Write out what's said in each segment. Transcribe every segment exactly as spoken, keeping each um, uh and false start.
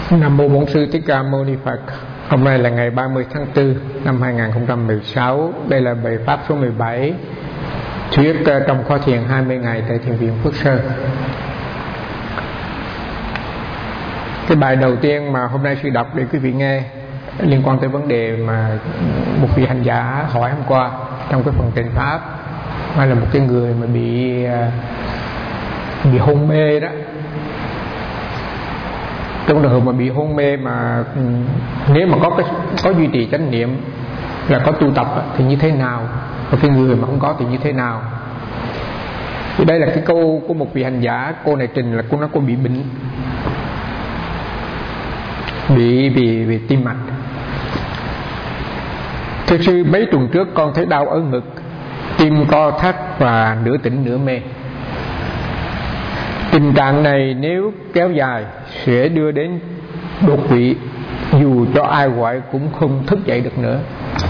Nam mô Bổn Sư Thích Ca Mâu Ni Phật. Hôm nay là ngày ba mươi tháng tư năm hai nghìn không trăm mười sáu. Đây là bài pháp số mười bảy, thuyết trong khóa thiền hai mươi ngày tại Thiền viện Phước Sơn. Cái bài đầu tiên mà hôm nay sư đọc để quý vị nghe liên quan tới vấn đề mà một vị hành giả hỏi hôm qua trong cái phần trình pháp, hay là một cái người mà bị bị hôn mê đó. Trong trường hợp mà bị hôn mê mà nếu mà có cái có duy trì chánh niệm là có tu tập thì như thế nào, và cái người mà không có thì như thế nào. Thì đây là cái câu của một vị hành giả. Cô này trình là cô nó có bị bệnh, bị bị bị tim mạch. Thưa sư, mấy tuần trước con thấy đau ở ngực, tim co thắt và nửa tỉnh nửa mê. Tình trạng này nếu kéo dài sẽ đưa đến đột quỵ, dù cho ai gọi cũng không thức dậy được nữa.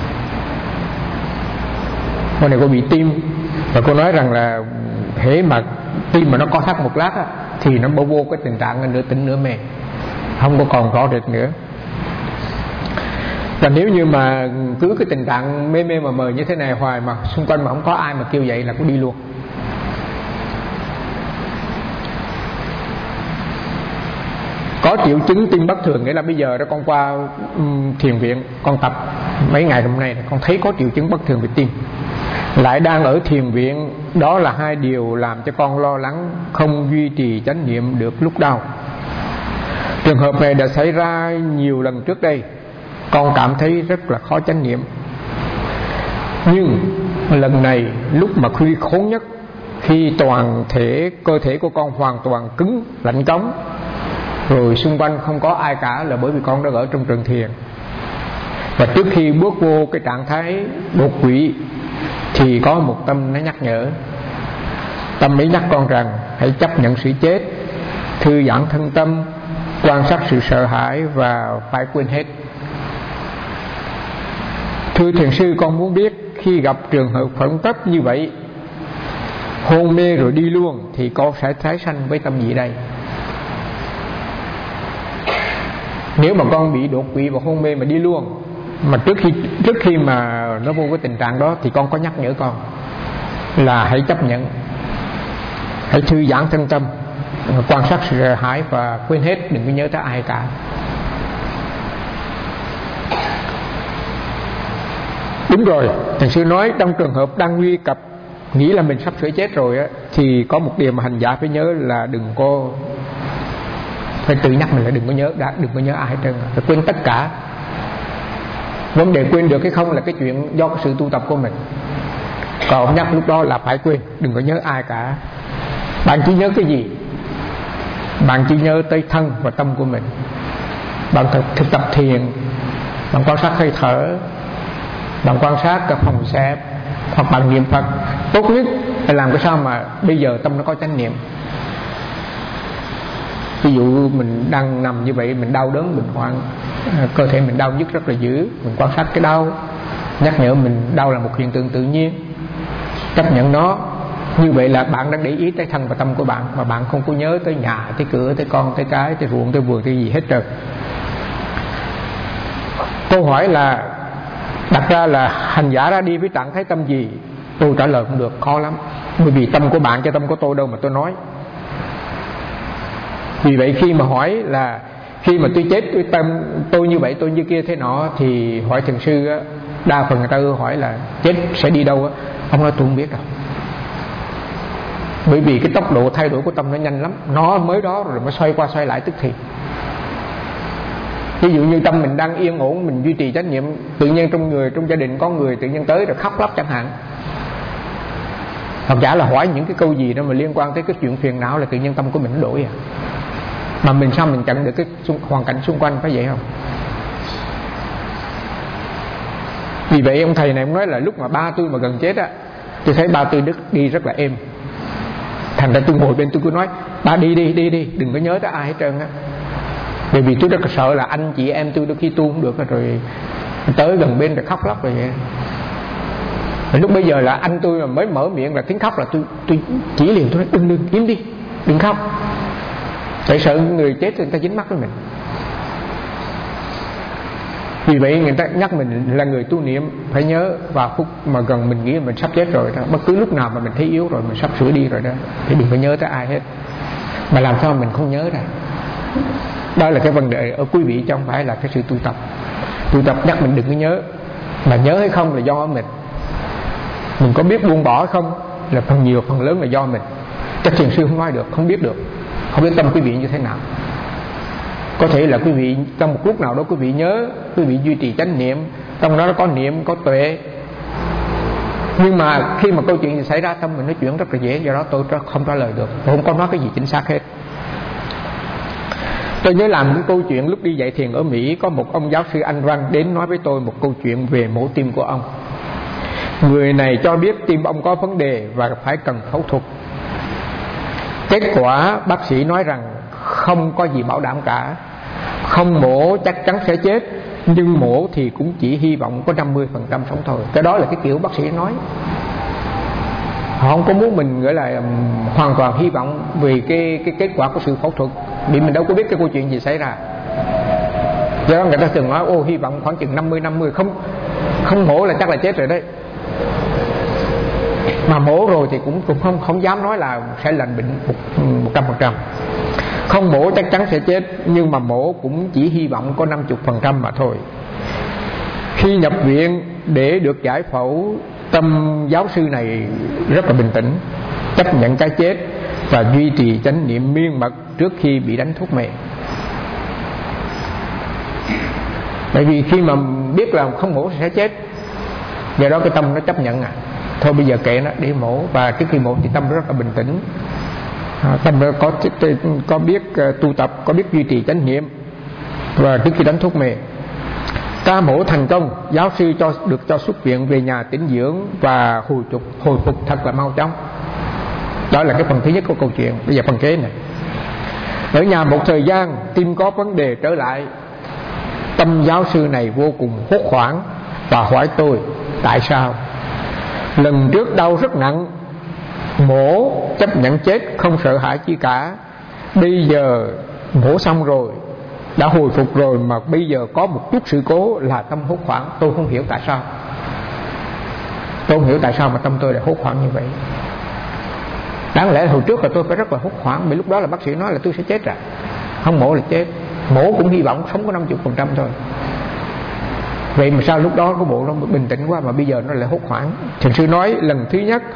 Con này cô bị tim, và cô nói rằng là hễ mà tim mà nó co thắt một lát á, thì nó bỏ vô cái tình trạng nửa tỉnh nửa mê, không có còn rõ rệt nữa. Và nếu như mà cứ cái tình trạng mê mê mà mờ như thế này hoài mà xung quanh mà không có ai mà kêu dậy là cô đi luôn. Có triệu chứng tim bất thường, nghĩa là bây giờ đó con qua um, thiền viện con tập mấy ngày hôm nay con thấy có triệu chứng bất thường về tim, lại đang ở thiền viện. Đó là hai điều làm cho con lo lắng, không duy trì chánh niệm được lúc đau. Trường hợp này đã xảy ra nhiều lần trước đây, con cảm thấy rất là khó chánh niệm. Nhưng lần này lúc mà khi khốn nhất, khi toàn thể cơ thể của con hoàn toàn cứng lạnh cống, rồi xung quanh không có ai cả, là bởi vì con đã ở trong trường thiền. Và trước khi bước vô cái trạng thái đột quỵ thì có một tâm nó nhắc nhở. Tâm ấy nhắc con rằng hãy chấp nhận sự chết, thư giãn thân tâm, quan sát sự sợ hãi và phải quên hết. Thưa thiền sư, con muốn biết khi gặp trường hợp khẩn cấp như vậy, hôn mê rồi đi luôn, thì con sẽ tái sanh với tâm gì đây? Nếu mà con bị đột quỵ và hôn mê mà đi luôn, mà trước khi trước khi mà nó vô cái tình trạng đó, thì con có nhắc nhở con là hãy chấp nhận, hãy thư giãn thân tâm, quan sát sự sợ hãi và quên hết, đừng có nhớ tới ai cả. Đúng rồi, thiền sư nói trong trường hợp đang nguy cấp, nghĩ là mình sắp sửa chết rồi á, thì có một điều mà hành giả phải nhớ là đừng có, phải tự nhắc mình là đừng có nhớ đã, đừng có nhớ ai hết trơn, phải quên tất cả. Vấn đề quên được hay không là cái chuyện do cái sự tu tập của mình. Còn nhắc lúc đó là phải quên, đừng có nhớ ai cả. Bạn chỉ nhớ cái gì? Bạn chỉ nhớ tới thân và tâm của mình. Bạn thực, thực tập thiền, bạn quan sát hơi thở, bạn quan sát cái phòng xẹp, hoặc bạn niệm Phật. Tốt nhất là làm cái sao mà bây giờ tâm nó có chánh niệm. Ví dụ mình đang nằm như vậy, mình đau đớn bệnh hoạn, cơ thể mình đau nhức rất là dữ, mình quan sát cái đau, nhắc nhở mình đau là một hiện tượng tự nhiên, chấp nhận nó. Như vậy là bạn đang để ý tới thân và tâm của bạn, mà bạn không có nhớ tới nhà, tới cửa, tới con, tới cái, tới ruộng, tới vườn, tới gì hết trơn. Câu hỏi là đặt ra là hành giả ra đi với trạng thái tâm gì? Tôi trả lời không được, khó lắm. Bởi vì tâm của bạn chứ tâm của tôi đâu mà tôi nói. Vì vậy khi mà hỏi là khi mà tôi chết, tôi tâm tôi như vậy, tôi như kia thế nọ, thì hỏi thiền sư á, đa phần người ta hỏi là chết sẽ đi đâu á, ông nói tôi không biết đâu. Bởi vì cái tốc độ thay đổi của tâm nó nhanh lắm, nó mới đó rồi mới xoay qua xoay lại tức thì. Ví dụ như tâm mình đang yên ổn, mình duy trì chánh niệm, tự nhiên trong người, trong gia đình có người tự nhiên tới rồi khóc lóc chẳng hạn, hoặc giả là hỏi những cái câu gì đó mà liên quan tới cái chuyện phiền não, là tự nhiên tâm của mình nó đổi à. Mà mình sao mình chặn được cái hoàn cảnh xung quanh, phải vậy không? Vì vậy ông thầy này ông nói là lúc mà ba tôi mà gần chết á, tôi thấy ba tôi đức đi rất là êm. Thành ra tôi ngồi bên tôi cứ nói ba đi đi đi đi, đừng có nhớ tới ai hết trơn á. Bởi vì tôi rất là sợ là anh chị em tôi đôi khi tu không được rồi tới gần bên rồi khóc lóc rồi vậy. Và lúc bây giờ là anh tôi mà mới mở miệng là tiếng khóc là tôi tôi chỉ liền, tôi nói đừng đừng im đi, đừng khóc. Tại sợ người chết người ta dính mắc với mình. Vì vậy người ta nhắc mình là người tu niệm phải nhớ vào phút mà gần mình nghĩ mình sắp chết rồi đó, bất cứ lúc nào mà mình thấy yếu rồi, mình sắp sửa đi rồi đó, thì đừng có nhớ tới ai hết. Mà làm sao mình không nhớ ra? Đó là cái vấn đề ở quý vị, chứ không phải là cái sự tu tập. Tu tập nhắc mình đừng có nhớ, mà nhớ hay không là do mình. Mình có biết buông bỏ không là phần nhiều, phần lớn là do mình. Các thiền sư không nói được, không biết được, không biết tâm quý vị như thế nào. Có thể là quý vị trong một lúc nào đó quý vị nhớ, quý vị duy trì chánh niệm, trong đó nó có niệm, có tuệ, nhưng mà khi mà câu chuyện gì xảy ra tâm mình nói chuyện rất là dễ, do đó tôi không trả lời được, tôi không có nói cái gì chính xác hết. Tôi nhớ làm cái câu chuyện lúc đi dạy thiền ở Mỹ, có một ông giáo sư Anh Văn đến nói với tôi một câu chuyện về mổ tim của ông. Người này cho biết tim ông có vấn đề và phải cần phẫu thuật. Kết quả bác sĩ nói rằng không có gì bảo đảm cả, không mổ chắc chắn sẽ chết, nhưng mổ thì cũng chỉ hy vọng có năm mươi phần trăm sống thôi. Cái đó là cái kiểu bác sĩ nói. Họ không có muốn mình gọi là um, hoàn toàn hy vọng vì cái, cái kết quả của sự phẫu thuật, vì mình đâu có biết cái câu chuyện gì xảy ra. Do đó người ta thường nói ô hy vọng khoảng chừng năm mươi năm mươi, không không mổ là chắc là chết rồi đấy. Mà mổ rồi thì cũng cũng không không dám nói là sẽ lành bệnh một trăm phần trăm. Không mổ chắc chắn sẽ chết, nhưng mà mổ cũng chỉ hy vọng có năm mươi phần trăm mà thôi. Khi nhập viện để được giải phẫu, tâm giáo sư này rất là bình tĩnh, chấp nhận cái chết và duy trì chánh niệm miên mật trước khi bị đánh thuốc mê. Bởi vì khi mà biết là không mổ sẽ chết, do đó cái tâm nó chấp nhận à, thôi bây giờ kệ nó để mổ. Và trước khi mổ thì tâm rất là bình tĩnh, tâm có có biết tu tập, có biết duy trì chánh niệm và trước khi đánh thuốc mê. Ca mổ thành công, giáo sư cho được cho xuất viện về nhà tĩnh dưỡng và hồi phục hồi phục thật là mau chóng. Đó là cái phần thứ nhất của câu chuyện. Bây giờ phần kế này. Ở nhà một thời gian, tim có vấn đề trở lại. Tâm giáo sư này vô cùng hốt hoảng và hỏi tôi tại sao. Lần trước đau rất nặng, mổ chấp nhận chết, không sợ hãi chi cả. Bây giờ mổ xong rồi, đã hồi phục rồi, mà bây giờ có một chút sự cố là tâm hốt hoảng. Tôi không hiểu tại sao. Tôi không hiểu tại sao mà tâm tôi lại hốt hoảng như vậy. Đáng lẽ hồi trước là tôi phải rất là hốt hoảng, vì lúc đó là bác sĩ nói là tôi sẽ chết rồi, không mổ là chết. Mổ cũng hy vọng sống có năm mươi phần trăm thôi. Vậy mà sao lúc đó có bộ nó bình tĩnh quá mà bây giờ nó lại hốt hoảng. Thiền sư nói lần thứ nhất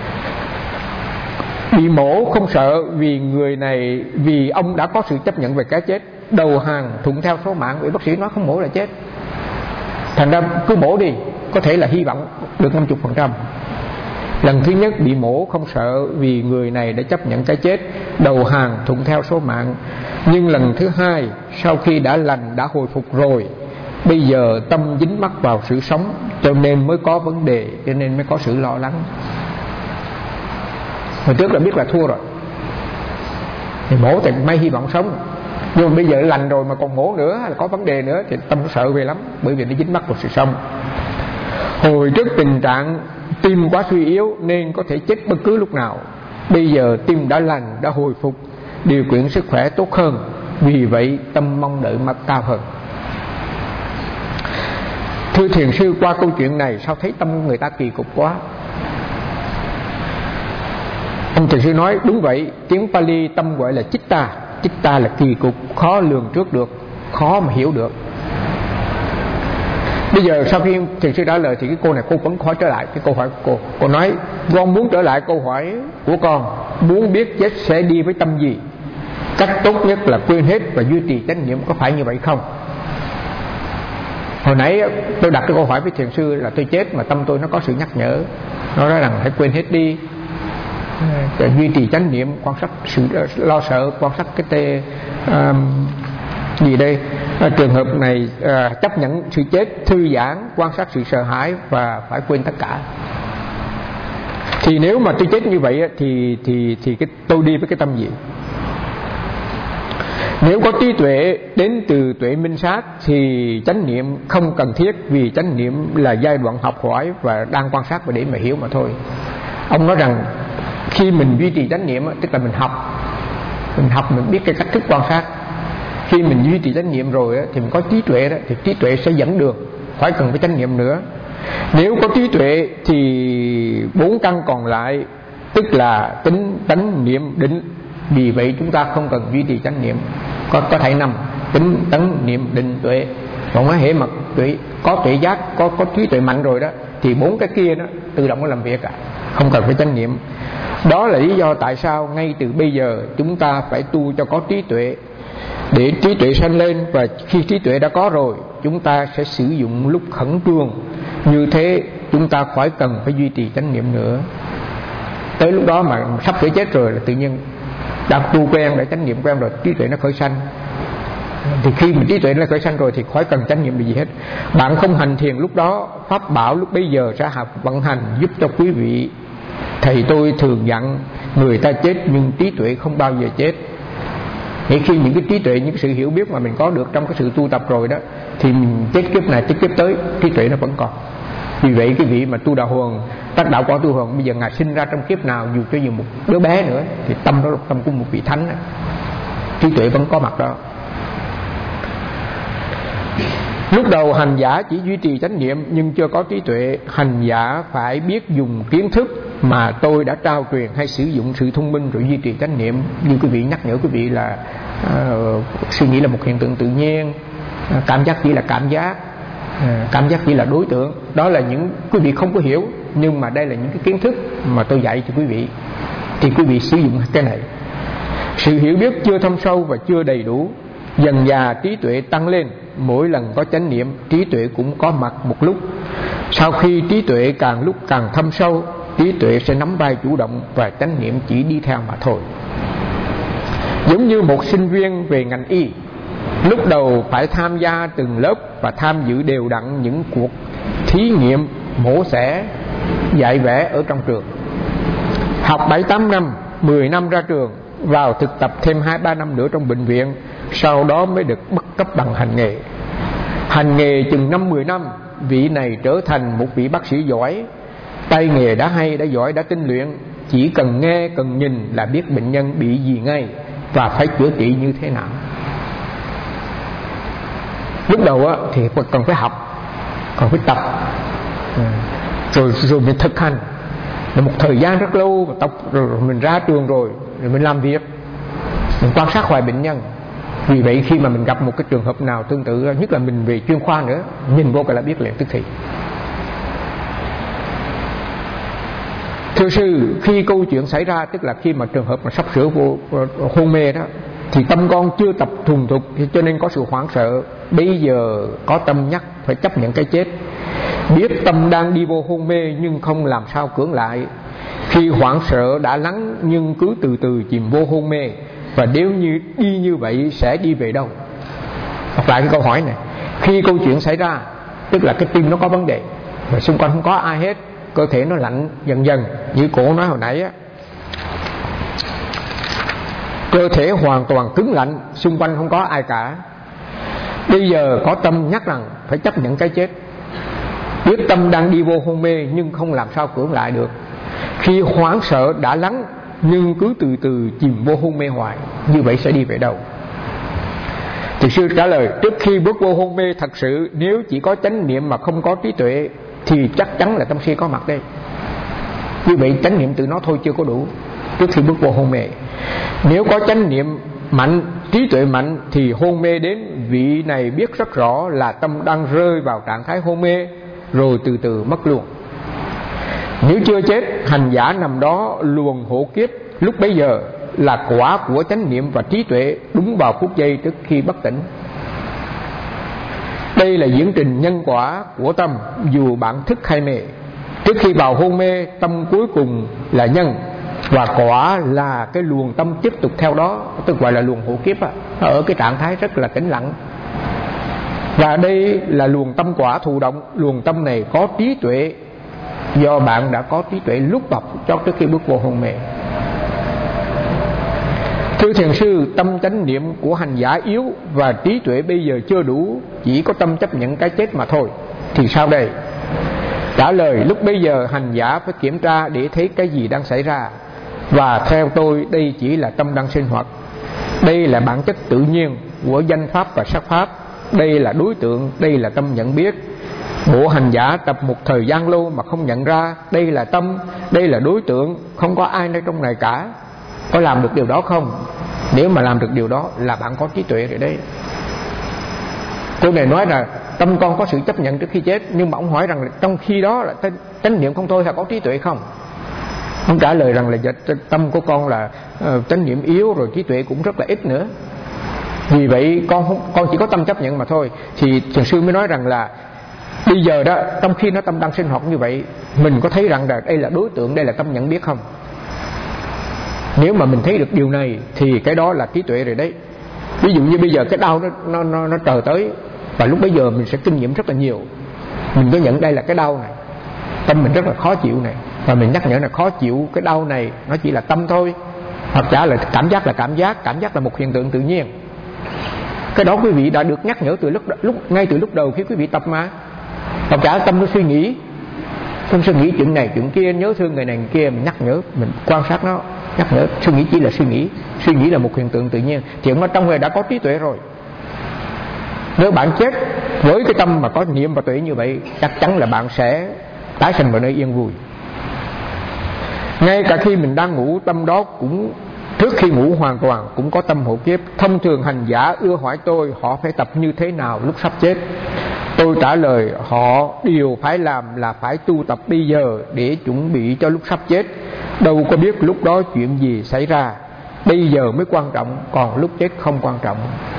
bị mổ không sợ, vì người này, vì ông đã có sự chấp nhận về cái chết, đầu hàng thuận theo số mạng. Vì bác sĩ nói không mổ là chết, thành ra cứ mổ đi, có thể là hy vọng được năm mươi phần trăm. Lần thứ nhất bị mổ không sợ, vì người này đã chấp nhận cái chết, đầu hàng thuận theo số mạng. Nhưng lần thứ hai, sau khi đã lành, đã hồi phục rồi, bây giờ tâm dính mắc vào sự sống, cho nên mới có vấn đề, cho nên mới có sự lo lắng. Hồi trước là biết là thua rồi thì mổ thì may hy vọng sống, nhưng mà bây giờ lành rồi mà còn mổ nữa là có vấn đề nữa thì tâm nó sợ về lắm, bởi vì nó dính mắc vào sự sống. Hồi trước tình trạng tim quá suy yếu nên có thể chết bất cứ lúc nào. Bây giờ tim đã lành, đã hồi phục, điều kiện sức khỏe tốt hơn, vì vậy tâm mong đợi mặt cao hơn. Thưa thiền sư, qua câu chuyện này sao thấy tâm người ta kỳ cục quá? Ông thiền sư nói đúng vậy, tiếng Pali tâm gọi là chitta. Chitta là kỳ cục, khó lường trước được, khó mà hiểu được. Bây giờ sau khi thiền sư trả lời thì cái cô này cô vẫn hỏi trở lại cái câu hỏi của cô. Cô nói con muốn trở lại câu hỏi của con, muốn biết chết sẽ đi với tâm gì. Cách tốt nhất là quên hết và duy trì chánh niệm, có phải như vậy không? Hồi nãy tôi đặt cái câu hỏi với thiền sư là tôi chết mà tâm tôi nó có sự nhắc nhở, nó nói rằng hãy quên hết đi, duy trì chánh niệm, quan sát sự lo sợ, quan sát cái tê um, gì đây à, trường hợp này à, chấp nhận sự chết, thư giãn, quan sát sự sợ hãi và phải quên tất cả. Thì nếu mà tôi chết như vậy thì thì thì cái tôi đi với cái tâm gì? Nếu có trí tuệ đến từ tuệ minh sát thì chánh niệm không cần thiết, vì chánh niệm là giai đoạn học hỏi và đang quan sát và để mà hiểu mà thôi. Ông nói rằng khi mình duy trì chánh niệm tức là mình học, mình học mình biết cái cách thức quan sát. Khi mình duy trì chánh niệm rồi á, thì mình có trí tuệ đó, thì trí tuệ sẽ dẫn đường, khỏi cần phải chánh niệm nữa. Nếu có trí tuệ thì bốn căn còn lại, tức là tính, tánh, niệm, định. Vì vậy chúng ta không cần duy trì chánh niệm, có có thể năm: tính, tấn, niệm, định, tuệ. Còn nói hệ mặt tuệ, có tuệ giác, có có trí tuệ mạnh rồi đó, thì bốn cái kia đó tự động nó làm việc à, không cần phải chánh niệm. Đó là lý do tại sao ngay từ bây giờ chúng ta phải tu cho có trí tuệ, để trí tuệ sanh lên. Và khi trí tuệ đã có rồi, chúng ta sẽ sử dụng lúc khẩn trương. Như thế chúng ta khỏi cần phải duy trì chánh niệm nữa. Tới lúc đó mà sắp sửa chết rồi là tự nhiên đã tu quen, để chánh niệm quen rồi, trí tuệ nó khởi sanh. Thì khi mà trí tuệ nó khởi sanh rồi thì khỏi cần chánh niệm gì hết. Bạn không hành thiền lúc đó, pháp bảo lúc bấy giờ sẽ học vận hành giúp cho quý vị. Thầy tôi thường dặn người ta chết nhưng trí tuệ không bao giờ chết. Thì khi những cái trí tuệ, những cái sự hiểu biết mà mình có được trong cái sự tu tập rồi đó, thì mình chết kiếp này chết kiếp tới, trí tuệ nó vẫn còn. Vì vậy cái vị mà tu đạo Huần, tác đạo quả tu Huần, bây giờ ngài sinh ra trong kiếp nào, dù cho dù một đứa bé nữa, thì tâm đó là tâm của một vị thánh đó. Trí tuệ vẫn có mặt đó. Lúc đầu hành giả chỉ duy trì chánh niệm nhưng chưa có trí tuệ. Hành giả phải biết dùng kiến thức mà tôi đã trao truyền, hay sử dụng sự thông minh rồi duy trì chánh niệm. Như quý vị nhắc nhở quý vị là uh, suy nghĩ là một hiện tượng tự nhiên, uh, cảm giác chỉ là cảm giác, uh, cảm giác chỉ là đối tượng. Đó là những quý vị không có hiểu, nhưng mà đây là những cái kiến thức mà tôi dạy cho quý vị, thì quý vị sử dụng cái này. Sự hiểu biết chưa thâm sâu và chưa đầy đủ. Dần dà trí tuệ tăng lên, mỗi lần có chánh niệm, trí tuệ cũng có mặt một lúc. Sau khi trí tuệ càng lúc càng thâm sâu, trí tuệ sẽ nắm vai chủ động và chánh niệm chỉ đi theo mà thôi. Giống như một sinh viên về ngành y, lúc đầu phải tham gia từng lớp và tham dự đều đặn những cuộc thí nghiệm mổ xẻ, dạy vẽ ở trong trường. Học bảy tám năm, mười năm ra trường, vào thực tập thêm hai ba năm nữa trong bệnh viện, sau đó mới được bắt cấp bằng hành nghề. Hành nghề chừng năm mười năm, vị này trở thành một vị bác sĩ giỏi, tay nghề đã hay, đã giỏi, đã tinh luyện. Chỉ cần nghe, cần nhìn là biết bệnh nhân bị gì ngay và phải chữa trị như thế nào. Lúc đầu á, thì cần phải học, còn phải tập, rồi rồi mình thực hành. Là một thời gian rất lâu mà tập, rồi mình ra trường rồi, rồi mình làm việc, mình quan sát hoài bệnh nhân. Vì vậy khi mà mình gặp một cái trường hợp nào tương tự, nhất là mình về chuyên khoa nữa, nhìn vô cái là biết liền tức thì. Thưa sư, khi câu chuyện xảy ra, tức là khi mà trường hợp mà sắp sửa vô hôn mê đó, thì tâm con chưa tập thuần thục, cho nên có sự hoảng sợ. Bây giờ có tâm nhắc phải chấp nhận cái chết. Biết tâm đang đi vô hôn mê nhưng không làm sao cưỡng lại. Khi hoảng sợ đã lắng nhưng cứ từ từ chìm vô hôn mê. Và nếu như đi như vậy sẽ đi về đâu? Đọc lại cái câu hỏi này. Khi câu chuyện xảy ra, tức là cái tim nó có vấn đề, và xung quanh không có ai hết, cơ thể nó lạnh dần dần, như cổ nói hồi nãy á, cơ thể hoàn toàn cứng lạnh, xung quanh không có ai cả. Bây giờ có tâm nhắc rằng phải chấp nhận cái chết. Biết tâm đang đi vô hôn mê nhưng không làm sao cưỡng lại được. Khi hoảng sợ đã lắng nhưng cứ từ từ chìm vô hôn mê hoài, như vậy sẽ đi về đâu? Thì sư trả lời, trước khi bước vô hôn mê thật sự, nếu chỉ có chánh niệm mà không có trí tuệ thì chắc chắn là tâm si có mặt đây. Như vậy chánh niệm tự nó thôi chưa có đủ trước khi bước vô hôn mê. Nếu có chánh niệm mạnh, trí tuệ mạnh, thì hôn mê đến, vị này biết rất rõ là tâm đang rơi vào trạng thái hôn mê, rồi từ từ mất luôn. Nếu chưa chết, hành giả nằm đó luồng hộ kiếp, lúc bấy giờ là quả của chánh niệm và trí tuệ đúng vào phút giây trước khi bất tỉnh. Đây là diễn trình nhân quả của tâm, dù bạn thức hay mê. Trước khi vào hôn mê, tâm cuối cùng là nhân, và quả là cái luồng tâm tiếp tục theo đó, tức gọi là luồng hộ kiếp á, ở cái trạng thái rất là tĩnh lặng. Và đây là luồng tâm quả thụ động. Luồng tâm này có trí tuệ, do bạn đã có trí tuệ lúc bọc cho trước khi bước vô hôn mê. Thưa thiền sư, tâm chánh niệm của hành giả yếu và trí tuệ bây giờ chưa đủ, chỉ có tâm chấp nhận cái chết mà thôi, thì sao đây? Trả lời, lúc bây giờ hành giả phải kiểm tra để thấy cái gì đang xảy ra. Và theo tôi đây chỉ là tâm đang sinh hoạt. Đây là bản chất tự nhiên của danh pháp và sắc pháp. Đây là đối tượng, đây là tâm nhận biết. Bộ hành giả tập một thời gian lâu mà không nhận ra đây là tâm, đây là đối tượng, không có ai nơi trong này cả. Có làm được điều đó không? Nếu mà làm được điều đó là bạn có trí tuệ rồi đấy. Cô này nói là tâm con có sự chấp nhận trước khi chết, nhưng mà ông hỏi rằng là trong khi đó là chánh niệm không thôi, hay có trí tuệ không? Ông trả lời rằng là tâm của con là uh, chánh niệm yếu, rồi trí tuệ cũng rất là ít nữa. Vì vậy con không, con chỉ có tâm chấp nhận mà thôi. Thì thiền sư mới nói rằng là bây giờ đó, trong khi nó tâm đang sinh hoạt như vậy, mình có thấy rằng là đây là đối tượng, đây là tâm nhận biết không? Nếu mà mình thấy được điều này thì cái đó là trí tuệ rồi đấy. Ví dụ như bây giờ cái đau nó nó nó, nó trời tới, và lúc bấy giờ mình sẽ kinh nghiệm rất là nhiều. Mình có nhận đây là cái đau này, tâm mình rất là khó chịu này, và mình nhắc nhở là khó chịu cái đau này nó chỉ là tâm thôi, hoặc giả là cảm giác là cảm giác, cảm giác là một hiện tượng tự nhiên. Cái đó quý vị đã được nhắc nhở từ lúc, lúc ngay từ lúc đầu khi quý vị tập mà. Hoặc giả tâm nó suy nghĩ, không suy nghĩ chuyện này chuyện kia, nhớ thương người này người kia, mình nhắc nhở, mình quan sát nó, nhắc nhở. Suy nghĩ chỉ là suy nghĩ, suy nghĩ là một hiện tượng tự nhiên. Thì ông trong người đã có trí tuệ rồi. Nếu bạn chết với cái tâm mà có niệm và tuệ như vậy, chắc chắn là bạn sẽ tái sinh vào nơi yên vui. Ngay cả khi mình đang ngủ, tâm đó cũng trước khi ngủ hoàn toàn cũng có tâm hộ kiếp. Thông thường hành giả ưa hỏi tôi họ phải tập như thế nào lúc sắp chết. Tôi trả lời họ điều phải làm là phải tu tập bây giờ để chuẩn bị cho lúc sắp chết. Đâu có biết lúc đó chuyện gì xảy ra. Bây giờ mới quan trọng, còn lúc chết không quan trọng.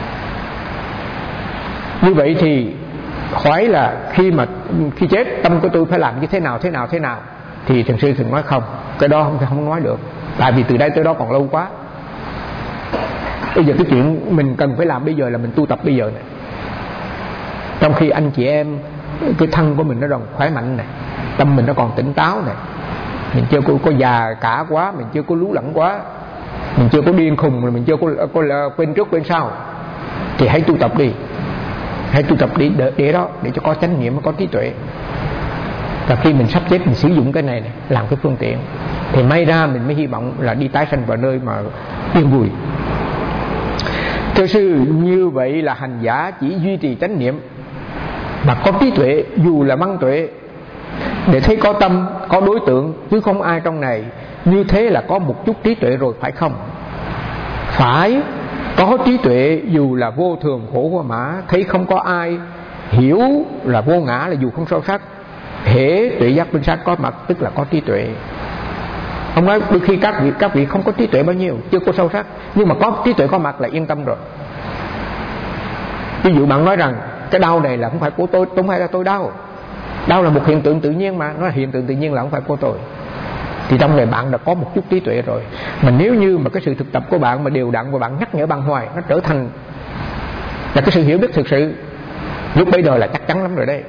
Như vậy thì hỏi là khi mà khi chết tâm của tôi phải làm như thế nào thế nào thế nào, thì thiền sư thường nói không, cái đó không không nói được, tại vì từ đây tới đó còn lâu quá. Bây giờ cái chuyện mình cần phải làm bây giờ là mình tu tập bây giờ này. Trong khi anh chị em, cái thân của mình nó còn khỏe mạnh này, tâm mình nó còn tỉnh táo này, mình chưa có, có già cả quá, mình chưa có lú lẫn quá, mình chưa có điên khùng, mình chưa có, có, có quên trước quên sau, thì hãy tu tập đi. Hãy tu tập để, để, để đó, để cho có chánh niệm, có trí tuệ. Và khi mình sắp chết mình sử dụng cái này, này làm cái phương tiện, thì may ra mình mới hy vọng là đi tái sanh vào nơi mà yên vui. Thưa sư, như vậy là hành giả chỉ duy trì chánh niệm mà có trí tuệ, dù là măng tuệ, để thấy có tâm, có đối tượng, chứ không ai trong này. Như thế là có một chút trí tuệ rồi, phải không? Phải. Có trí tuệ dù là vô thường khổ vô mã, thấy không có ai, hiểu là vô ngã là dù không sâu sắc. Hễ tuệ giác minh sát có mặt tức là có trí tuệ. Ông nói đôi khi các vị các vị không có trí tuệ bao nhiêu, chưa có sâu sắc, nhưng mà có trí tuệ có mặt là yên tâm rồi. Ví dụ bạn nói rằng cái đau này là không phải của tôi, không phải là tôi đau. Đau là một hiện tượng tự nhiên mà, nó là hiện tượng tự nhiên là không phải của tôi. Thì trong này bạn đã có một chút trí tuệ rồi. Mà nếu như mà cái sự thực tập của bạn mà đều đặn và bạn nhắc nhở bằng hoài, nó trở thành là cái sự hiểu biết thực sự, lúc bây giờ là chắc chắn lắm rồi đấy.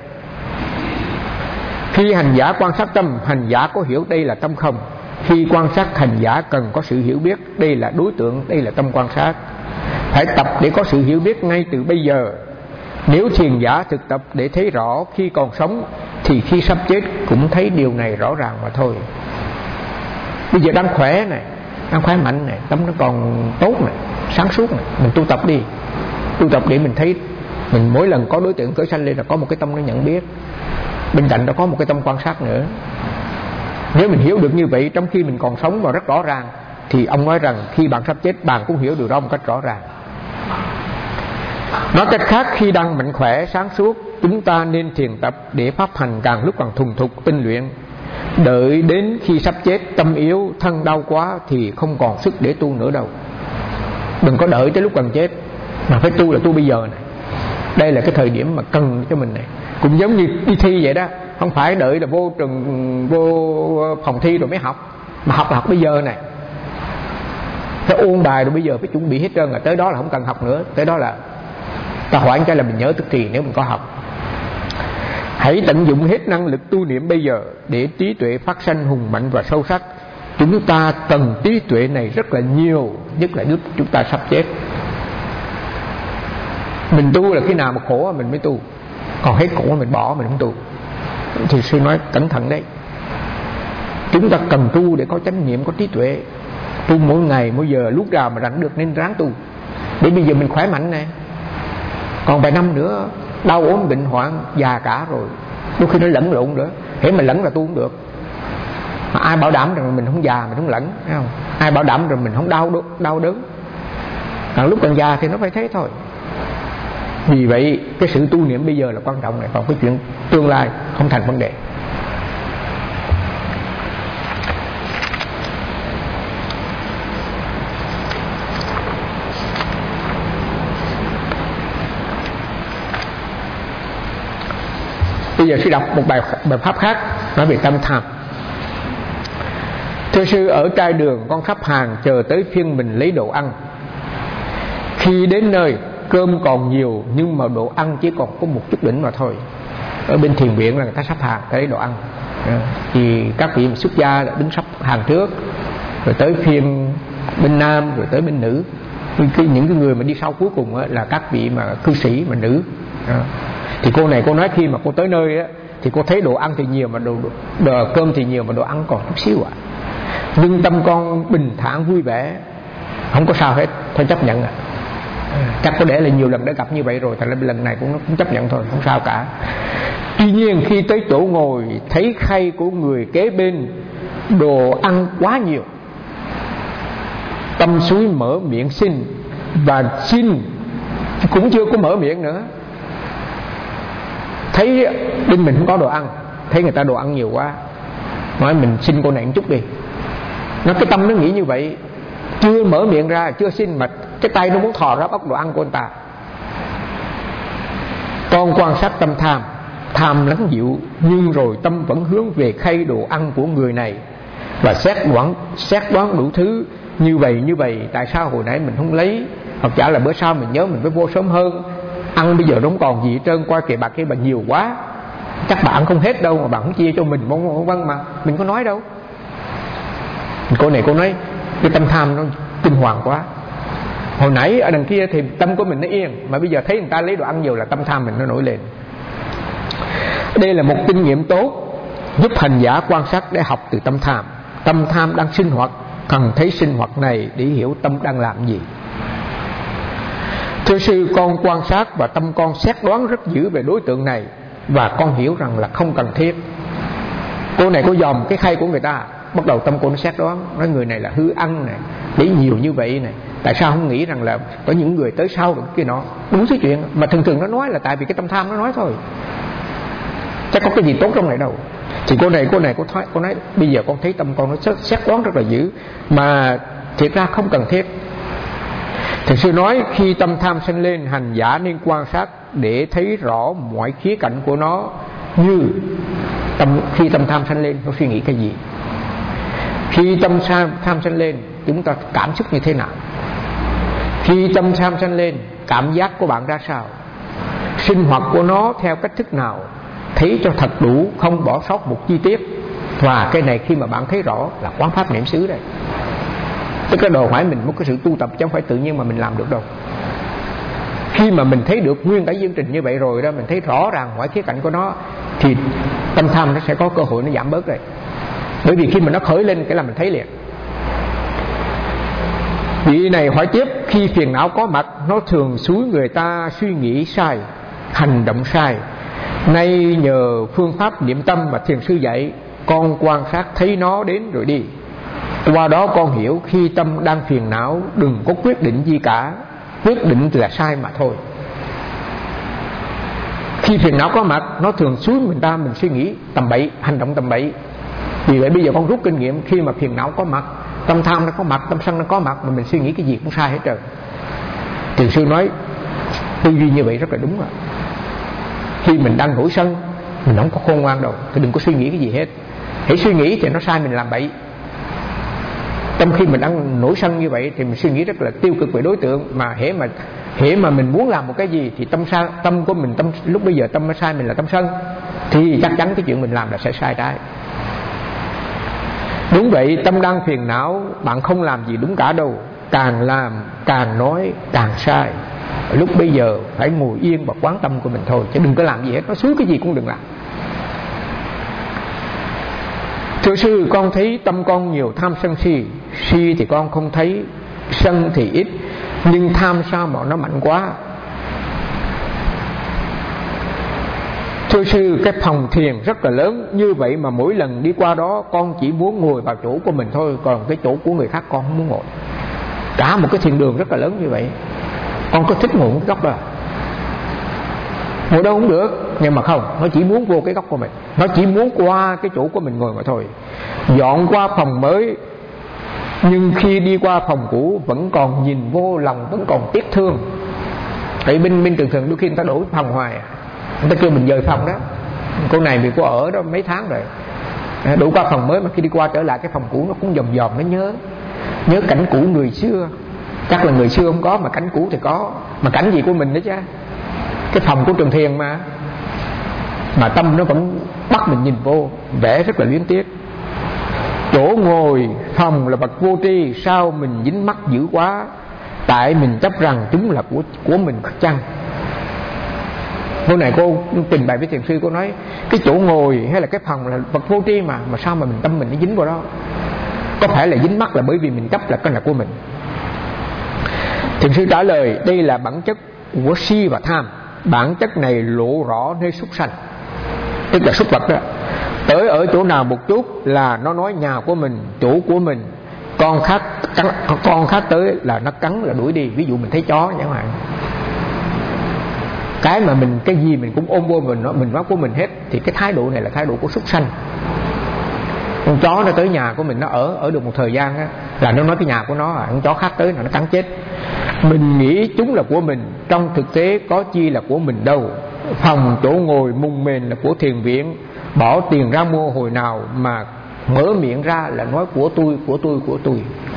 Khi hành giả quan sát tâm, hành giả có hiểu đây là tâm không? Khi quan sát, hành giả cần có sự hiểu biết đây là đối tượng, đây là tâm quan sát. Phải tập để có sự hiểu biết ngay từ bây giờ. Nếu thiền giả thực tập để thấy rõ khi còn sống, thì khi sắp chết cũng thấy điều này rõ ràng mà thôi. Bây giờ đang khỏe này, đang khỏe mạnh này, tâm nó còn tốt này, sáng suốt này, mình tu tập đi. Tu tập để mình thấy mình mỗi lần có đối tượng khởi sanh lên là có một cái tâm nó nhận biết, bên cạnh đó có một cái tâm quan sát nữa. Nếu mình hiểu được như vậy trong khi mình còn sống và rất rõ ràng, thì ông nói rằng khi bạn sắp chết bạn cũng hiểu được đó một cách rõ ràng. Nói cách khác, khi đang mạnh khỏe sáng suốt, chúng ta nên thiền tập để pháp hành càng lúc càng thuần thục tinh luyện. Đợi đến khi sắp chết, tâm yếu, thân đau quá thì không còn sức để tu nữa đâu. Đừng có đợi tới lúc gần chết, mà phải tu là tu bây giờ này. Đây là cái thời điểm mà cần cho mình này. Cũng giống như đi thi vậy đó, không phải đợi là vô trường, vô phòng thi rồi mới học, mà học là học bây giờ này. Phải ôn bài rồi bây giờ phải chuẩn bị hết trơn, là tới đó là không cần học nữa. Tới đó là ta hỏi cái là mình nhớ tức thì nếu mình có học. Hãy tận dụng hết năng lực tu niệm bây giờ để trí tuệ phát sanh hùng mạnh và sâu sắc. Chúng ta cần trí tuệ này rất là nhiều, nhất là lúc chúng ta sắp chết. Mình tu là khi nào mà khổ mình mới tu, còn hết khổ mình bỏ mình không tu. Thì sư nói cẩn thận đấy. Chúng ta cần tu để có chánh niệm, có trí tuệ. Tu mỗi ngày mỗi giờ, lúc nào mà rảnh được nên ráng tu. Để bây giờ mình khỏe mạnh nè, còn vài năm nữa đau ốm bệnh hoạn già cả rồi, đôi khi nó lẫn lộn nữa. Hễ mà lẫn là tu không được. Mà ai bảo đảm rằng mình không già, mình không lẫn, thấy không? Ai bảo đảm rằng mình không đau đau đớn. Còn lúc còn già thì nó phải thế thôi. Vì vậy cái sự tu niệm bây giờ là quan trọng này, còn cái chuyện tương lai không thành vấn đề. Bây giờ sẽ đọc một bài, bài pháp khác nói về tâm tham. Thưa sư, ở trai đường con sắp hàng chờ tới phiên mình lấy đồ ăn. Khi đến nơi cơm còn nhiều nhưng mà đồ ăn chỉ còn có một chút đỉnh mà thôi. Ở bên thiền viện là người ta sắp hàng tới đồ ăn, thì các vị xuất gia đã đứng sắp hàng trước, rồi tới phiên bên nam, rồi tới bên nữ. Những cái người mà đi sau cuối cùng là các vị mà cư sĩ mà nữ. Thì cô này cô nói khi mà cô tới nơi á, thì cô thấy đồ ăn thì nhiều mà đồ, đồ cơm thì nhiều mà đồ ăn còn chút xíu ạ. À. Nhưng tâm con bình thản vui vẻ, không có sao hết, thôi chấp nhận ạ. À. Chắc có lẽ là nhiều lần đã gặp như vậy rồi, thành ra lần này cũng cũng chấp nhận thôi, không sao cả. Tuy nhiên khi tới chỗ ngồi thấy khay của người kế bên đồ ăn quá nhiều, tâm suối mở miệng xin, và xin cũng chưa có mở miệng nữa. Thấy bên mình không có đồ ăn, thấy người ta đồ ăn nhiều quá, nói mình xin cô này một chút đi. Nó cái tâm nó nghĩ như vậy, chưa mở miệng ra, chưa xin mà cái tay nó muốn thò ra bóc đồ ăn của anh ta. Con quan sát tâm tham, tham lắng dịu, nhưng rồi tâm vẫn hướng về khay đồ ăn của người này và xét đoán, xét đoán đủ thứ. Như vậy như vậy, tại sao hồi nãy mình không lấy, hoặc giả là bữa sau mình nhớ mình phải vô sớm hơn. Ăn bây giờ nó không còn gì hết trơn, qua kìa bà kia bà nhiều quá, chắc bà ăn không hết đâu mà bà không chia cho mình, vân vân, mà mình có nói đâu. Cô này cô nói cái tâm tham nó kinh hoàng quá. Hồi nãy ở đằng kia thì tâm của mình nó yên, mà bây giờ thấy người ta lấy đồ ăn nhiều là tâm tham mình nó nổi lên. Đây là một kinh nghiệm tốt giúp hành giả quan sát để học từ tâm tham. Tâm tham đang sinh hoạt, cần thấy sinh hoạt này để hiểu tâm đang làm gì. Thưa sư, con quan sát và tâm con xét đoán rất dữ về đối tượng này, và con hiểu rằng là không cần thiết. Cô này cô dòm cái khay của người ta, bắt đầu tâm cô nó xét đoán, nói người này là hư ăn này, lấy nhiều như vậy này, tại sao không nghĩ rằng là có những người tới sau được kia nọ. Đúng số chuyện mà thường thường nó nói là tại vì cái tâm tham nó nói thôi, chắc có cái gì tốt trong này đâu. Thì cô này cô này cô nói, cô nói bây giờ con thấy tâm con nó xét, xét đoán rất là dữ, mà thiệt ra không cần thiết. Thầy sư nói khi tâm tham sinh lên, hành giả nên quan sát để thấy rõ mọi khía cạnh của nó. Như tâm, khi tâm tham sinh lên nó suy nghĩ cái gì, khi tâm tham, tham sinh lên chúng ta cảm xúc như thế nào, khi tâm tham sinh lên cảm giác của bạn ra sao, sinh hoạt của nó theo cách thức nào, thấy cho thật đủ, không bỏ sót một chi tiết. Và cái này khi mà bạn thấy rõ là quán pháp niệm xứ đây. Tức là đòi hỏi mình một cái sự tu tập, chứ không phải tự nhiên mà mình làm được đâu. Khi mà mình thấy được nguyên cái chương trình như vậy rồi đó, mình thấy rõ ràng mọi khía cạnh của nó, thì tâm tham nó sẽ có cơ hội nó giảm bớt rồi. Bởi vì khi mà nó khởi lên cái là mình thấy liền. Vị này hỏi tiếp, khi phiền não có mặt, nó thường xúi người ta suy nghĩ sai, hành động sai. Nay nhờ phương pháp niệm tâm mà thiền sư dạy, con quan sát thấy nó đến rồi đi. Qua đó con hiểu khi tâm đang phiền não đừng có quyết định gì cả, quyết định là sai mà thôi. Khi phiền não có mặt, nó thường xúi mình ta mình suy nghĩ tầm bậy, hành động tầm bậy. Vì vậy bây giờ con rút kinh nghiệm, khi mà phiền não có mặt, tâm tham nó có mặt, tâm sân nó có mặt, mà mình suy nghĩ cái gì cũng sai hết trơn. Thiền sư nói tư duy như vậy rất là đúng rồi. Khi mình đang nổi sân, mình không có khôn ngoan đâu, thì đừng có suy nghĩ cái gì hết. Hãy suy nghĩ thì nó sai mình làm bậy. Trong khi mình đang nổi sân như vậy thì mình suy nghĩ rất là tiêu cực về đối tượng, mà hễ mà hễ mà mình muốn làm một cái gì thì tâm sai, tâm của mình tâm lúc bây giờ tâm nó sai mình là tâm sân, thì chắc chắn cái chuyện mình làm là sẽ sai trái. Đúng vậy, tâm đang phiền não, bạn không làm gì đúng cả đâu, càng làm càng nói càng sai. Lúc bây giờ phải ngồi yên và quán tâm của mình thôi, chứ đừng có làm gì hết, nó xúi cái gì cũng đừng làm. Thưa sư, con thấy tâm con nhiều tham sân si, si thì con không thấy, sân thì ít. Nhưng tham sao mà nó mạnh quá. Thưa sư, cái phòng thiền rất là lớn, như vậy mà mỗi lần đi qua đó con chỉ muốn ngồi vào chỗ của mình thôi, còn cái chỗ của người khác con không muốn ngồi. Cả một cái thiền đường rất là lớn như vậy, con có thích ngồi cái góc đó? Ngồi đâu cũng được, nhưng mà không, nó chỉ muốn vô cái góc của mình, nó chỉ muốn qua cái chỗ của mình ngồi mà thôi. Dọn qua phòng mới, nhưng khi đi qua phòng cũ vẫn còn nhìn vô lòng, vẫn còn tiếc thương. Tại bên bên thường thường đôi khi người ta đổi phòng hoài, người ta kêu mình dời phòng đó. Cô này vì cô ở đó mấy tháng rồi, đổi qua phòng mới mà khi đi qua trở lại cái phòng cũ nó cũng dòm dòm, nó nhớ nhớ cảnh cũ người xưa. Chắc là người xưa không có mà cảnh cũ thì có, mà cảnh gì của mình đó chứ. Cái phòng của Trường Thiền mà mà tâm nó vẫn bắt mình nhìn vô, vẽ rất là luyến tiếc. Chỗ ngồi phòng là bậc vô tri, sao mình dính mắc dữ quá, tại mình chấp rằng chúng là của của mình chăng. Hôm nay cô trình bày với thiền sư, cô nói cái chỗ ngồi hay là cái phòng là bậc vô tri mà mà sao mà mình tâm mình nó dính vào đó? Có phải là dính mắc là bởi vì mình chấp là cái là của mình? Thiền sư trả lời đây là bản chất của si và tham. Bản chất này lộ rõ nơi súc sanh, tức là súc vật đó. Tới ở chỗ nào một chút là nó nói nhà của mình, chỗ của mình. Con khác cắn, con khác tới là nó cắn là đuổi đi. Ví dụ mình thấy chó chẳng hạn, cái mà mình cái gì mình cũng ôm vô mình, nó mình nói của mình hết, thì cái thái độ này là thái độ của súc sanh. Con chó nó tới nhà của mình, nó ở ở được một thời gian á, là nó nói cái nhà của nó, à, con chó khác tới là nó cắn chết. Mình nghĩ chúng là của mình, trong thực tế có chi là của mình đâu. Phòng chỗ ngồi mùng mền là của thiền viện, bỏ tiền ra mua hồi nào mà mở miệng ra là nói của tôi, của tôi, của tôi.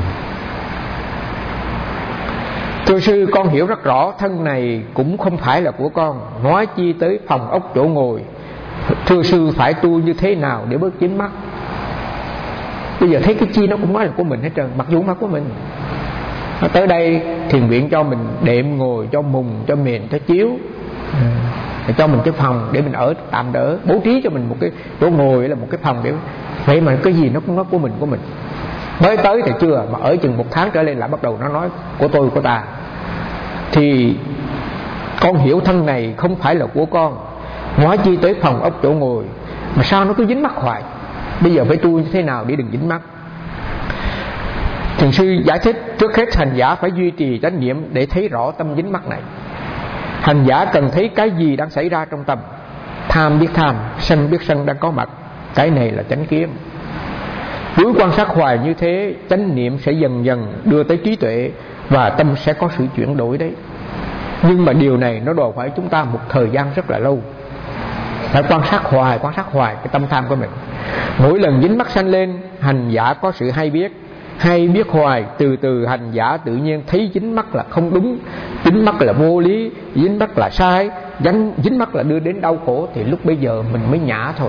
Thưa sư, con hiểu rất rõ thân này cũng không phải là của con, nói chi tới phòng ốc chỗ ngồi. Thưa sư, phải tu như thế nào để bớt dính mắc? Bây giờ thấy cái chi nó cũng nói là của mình hết trơn, mặc dù không phải của mình. Nó tới đây thiền viện cho mình đệm ngồi, cho mùng, cho mền, cho chiếu, ừ. cho mình cái phòng để mình ở tạm đỡ, bố trí cho mình một cái chỗ ngồi là một cái phòng để vậy mà cái gì nó cũng nói của mình, của mình. Mới tới thì chưa, mà ở chừng một tháng trở lên lại bắt đầu nó nói của tôi, của ta. Thì con hiểu thân này không phải là của con, nói chi tới phòng ốc chỗ ngồi, mà sao nó cứ dính mắc hoài. Bây giờ phải tu như thế nào để đừng dính mắc? Thiền sư giải thích trước hết hành giả phải duy trì chánh niệm để thấy rõ tâm dính mắc này. Hành giả cần thấy cái gì đang xảy ra trong tâm. Tham biết tham, sân biết sân đang có mặt. Cái này là chánh kiến. Cứ quan sát hoài như thế, chánh niệm sẽ dần dần đưa tới trí tuệ, và tâm sẽ có sự chuyển đổi đấy. Nhưng mà điều này nó đòi hỏi chúng ta một thời gian rất là lâu. Phải quan sát hoài, quan sát hoài cái tâm tham của mình. Mỗi lần dính mắc sanh lên, hành giả có sự hay biết. Hay biết hoài, từ từ hành giả tự nhiên thấy dính mắc là không đúng, dính mắc là vô lý, dính mắc là sai, dính mắc là đưa đến đau khổ. Thì lúc bây giờ mình mới nhả thôi.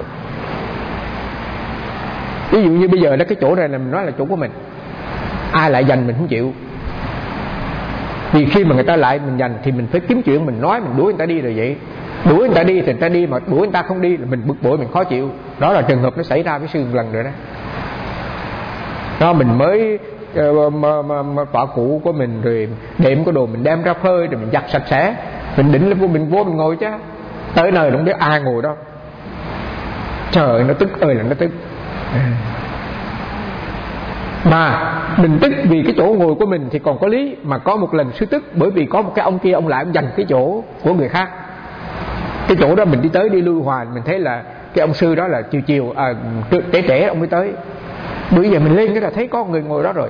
Ví dụ như bây giờ đó, cái chỗ này là mình nói là chỗ của mình, ai lại giành mình không chịu. Vì khi mà người ta lại mình giành thì mình phải kiếm chuyện mình nói, mình đuổi người ta đi rồi vậy. Đuổi người ta đi thì người ta đi, mà đuổi người ta không đi là mình bực bội, mình khó chịu. Đó là trường hợp nó xảy ra với sư một lần rồi đó. Đó, mình mới uh, mà, mà, mà tọa cụ của mình rồi đệm cái đồ mình đem ra phơi rồi mình giặt sạch sẽ, mình định là vô mình vô mình ngồi chứ. Tới nơi không biết ai ngồi đó. Trời, nó tức ơi là nó tức. Mà mình tức vì cái chỗ ngồi của mình thì còn có lý. Mà có một lần sư tức bởi vì có một cái ông kia, ông lại ông giành cái chỗ của người khác. Cái chỗ đó mình đi tới đi lui hoài, mình thấy là cái ông sư đó là chiều chiều à, trễ trễ ông mới tới. Bây giờ mình lên cái là thấy có người ngồi đó rồi.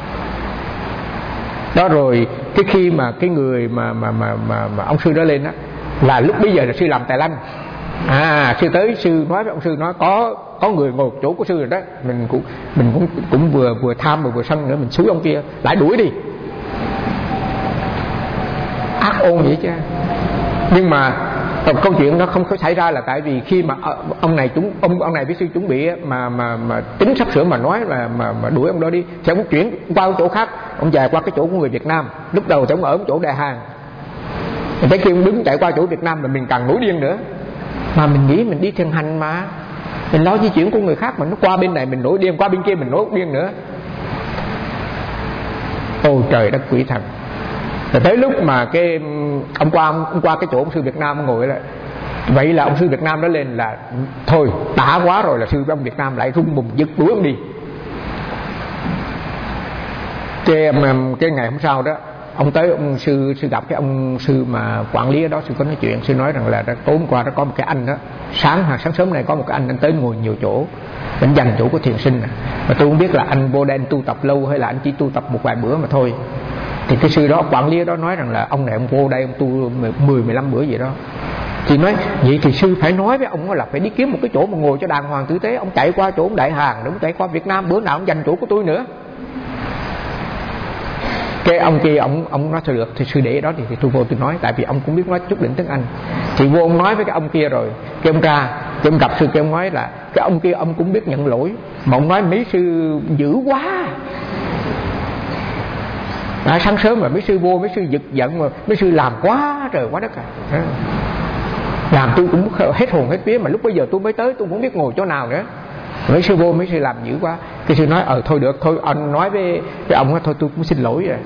Đó rồi cái khi mà cái người mà mà mà mà, mà ông sư đó lên đó, là lúc bây giờ là sư làm tài lanh. À, sư tới sư nói với ông sư, nói có có người ngồi chỗ của sư rồi đó. Mình cũng mình cũng cũng vừa vừa tham vừa vừa sân nữa, mình xúi ông kia lại đuổi đi. Ác ôn vậy chứ. Nhưng mà câu chuyện nó không có xảy ra là tại vì khi mà ông này chúng ông ông này với sư chuẩn bị mà mà mà tính sắp sửa mà nói mà mà, mà đuổi ông đó đi, thì ông chuyển qua chỗ khác, ông dài qua cái chỗ của người Việt Nam. Lúc đầu thì ông ở chỗ Đại Hàn, mình thấy khi ông đứng chạy qua chỗ Việt Nam là mình càng nổi điên nữa. Mà mình nghĩ mình đi thiền hành mà, mình lo di chuyển của người khác, mà nó qua bên này mình nổi điên, qua bên kia mình nổi điên nữa. Ôi trời đất quỷ thần. Rồi tới lúc mà cái ông qua ông qua cái chỗ ông sư Việt Nam ngồi lại, vậy là ông sư Việt Nam đó lên là thôi đã quá rồi, là sư với ông Việt Nam lại rung bùng giật đuổi ông đi. Cái, cái ngày hôm sau đó ông tới, ông sư sư gặp cái ông sư mà quản lý ở đó, sư có nói chuyện, sư nói rằng là tối hôm qua đó có một cái anh đó, sáng hoặc sáng sớm này có một cái anh anh tới ngồi nhiều chỗ, anh dành chỗ của thiền sinh này. Mà tôi không biết là anh vô đây tu tập lâu hay là anh chỉ tu tập một vài bữa mà thôi. Thì cái sư đó, quản lý đó nói rằng là ông này ông vô đây ông tu mười mười lăm bữa gì đó. Thì nói vậy thì sư phải nói với ông là phải đi kiếm một cái chỗ mà ngồi cho đàng hoàng tử tế. Ông chạy qua chỗ ông Đại Hàn, ông chạy qua Việt Nam, bữa nào ông dành chỗ của tôi nữa. Cái ông kia ông ông nói thôi được, thì sư để đó thì, thì tôi vô tôi nói, tại vì ông cũng biết nói chút đỉnh tiếng Anh. Thì vô ông nói với cái ông kia rồi, cái ông ra, cái ông gặp sư kia ông nói là cái ông kia ông cũng biết nhận lỗi, mà ông nói mấy sư dữ quá. À, sáng sớm mà mấy sư vô, mấy sư giật giận, mà mấy sư làm quá trời quá đất à. Làm tôi cũng hết hồn hết vía, mà lúc bây giờ tôi mới tới tôi cũng biết ngồi chỗ nào nữa. Mấy sư vô mấy sư làm dữ quá. Cái sư nói ờ thôi được, thôi anh nói với cái ông đó, thôi tôi cũng xin lỗi rồi.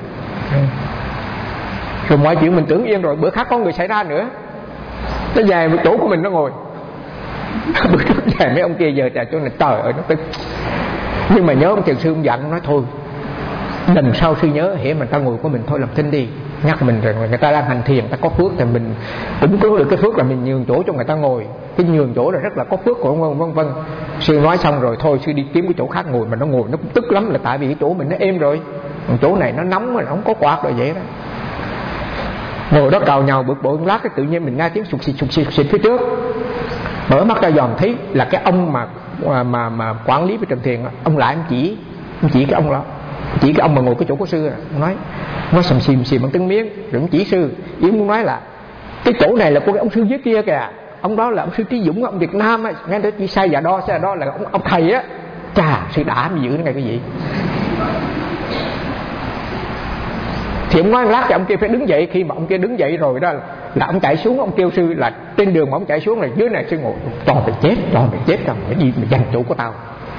Rồi mọi chuyện mình tưởng yên rồi, bữa khác có người xảy ra nữa, nó về một chỗ của mình nó ngồi. Bữa trước về mấy ông kia giờ trả chỗ này, trời ơi nó tức. Nhưng mà nhớ ông thiền sư ông dặn, nói thôi lần sau sư nhớ hễ mà ta ngồi của mình thôi làm thinh đi, nhắc mình rằng là người ta đang hành thiền, ta có phước thì mình cũng có được cái phước là mình nhường chỗ cho người ta ngồi. Cái nhường chỗ là rất là có phước của ông, vân vân. Sư nói xong rồi thôi sư đi kiếm cái chỗ khác ngồi, mà nó ngồi nó cũng tức lắm, là tại vì cái chỗ mình nó êm rồi, còn chỗ này nó nóng mà nó không có quạt rồi vậy đó. Ngồi đó cào nhào bực bội lát, cái tự nhiên mình nghe tiếng sụt xịt sụt xịt xịt phía trước, mở mắt ra dòm thấy là cái ông mà mà mà, mà quản lý về trần thiền, ông lại ông chỉ ông chỉ cái ông đó, chỉ cái ông mà ngồi cái chỗ của sư, nói nói xìm xìm xìm bằng tiếng miếng, rồi ông chỉ sư, ý muốn nói là cái chỗ này là của cái ông sư dưới kia kìa, ông đó là ông sư Trí Dũng, ông Việt Nam á, nghe tới chỉ sai dạ đo, sai dạ đo là ông, ông thầy á. Chà, sư đã mới giữ nó ngay cái gì. Thì ông nói lát thì ông kia phải đứng dậy, khi mà ông kia đứng dậy rồi đó là ông chạy xuống, ông kêu sư là trên đường mà ông chạy xuống là dưới này sư ngồi, cho mày chết, cho mày chết, cho mày đi mày giành chỗ của tao.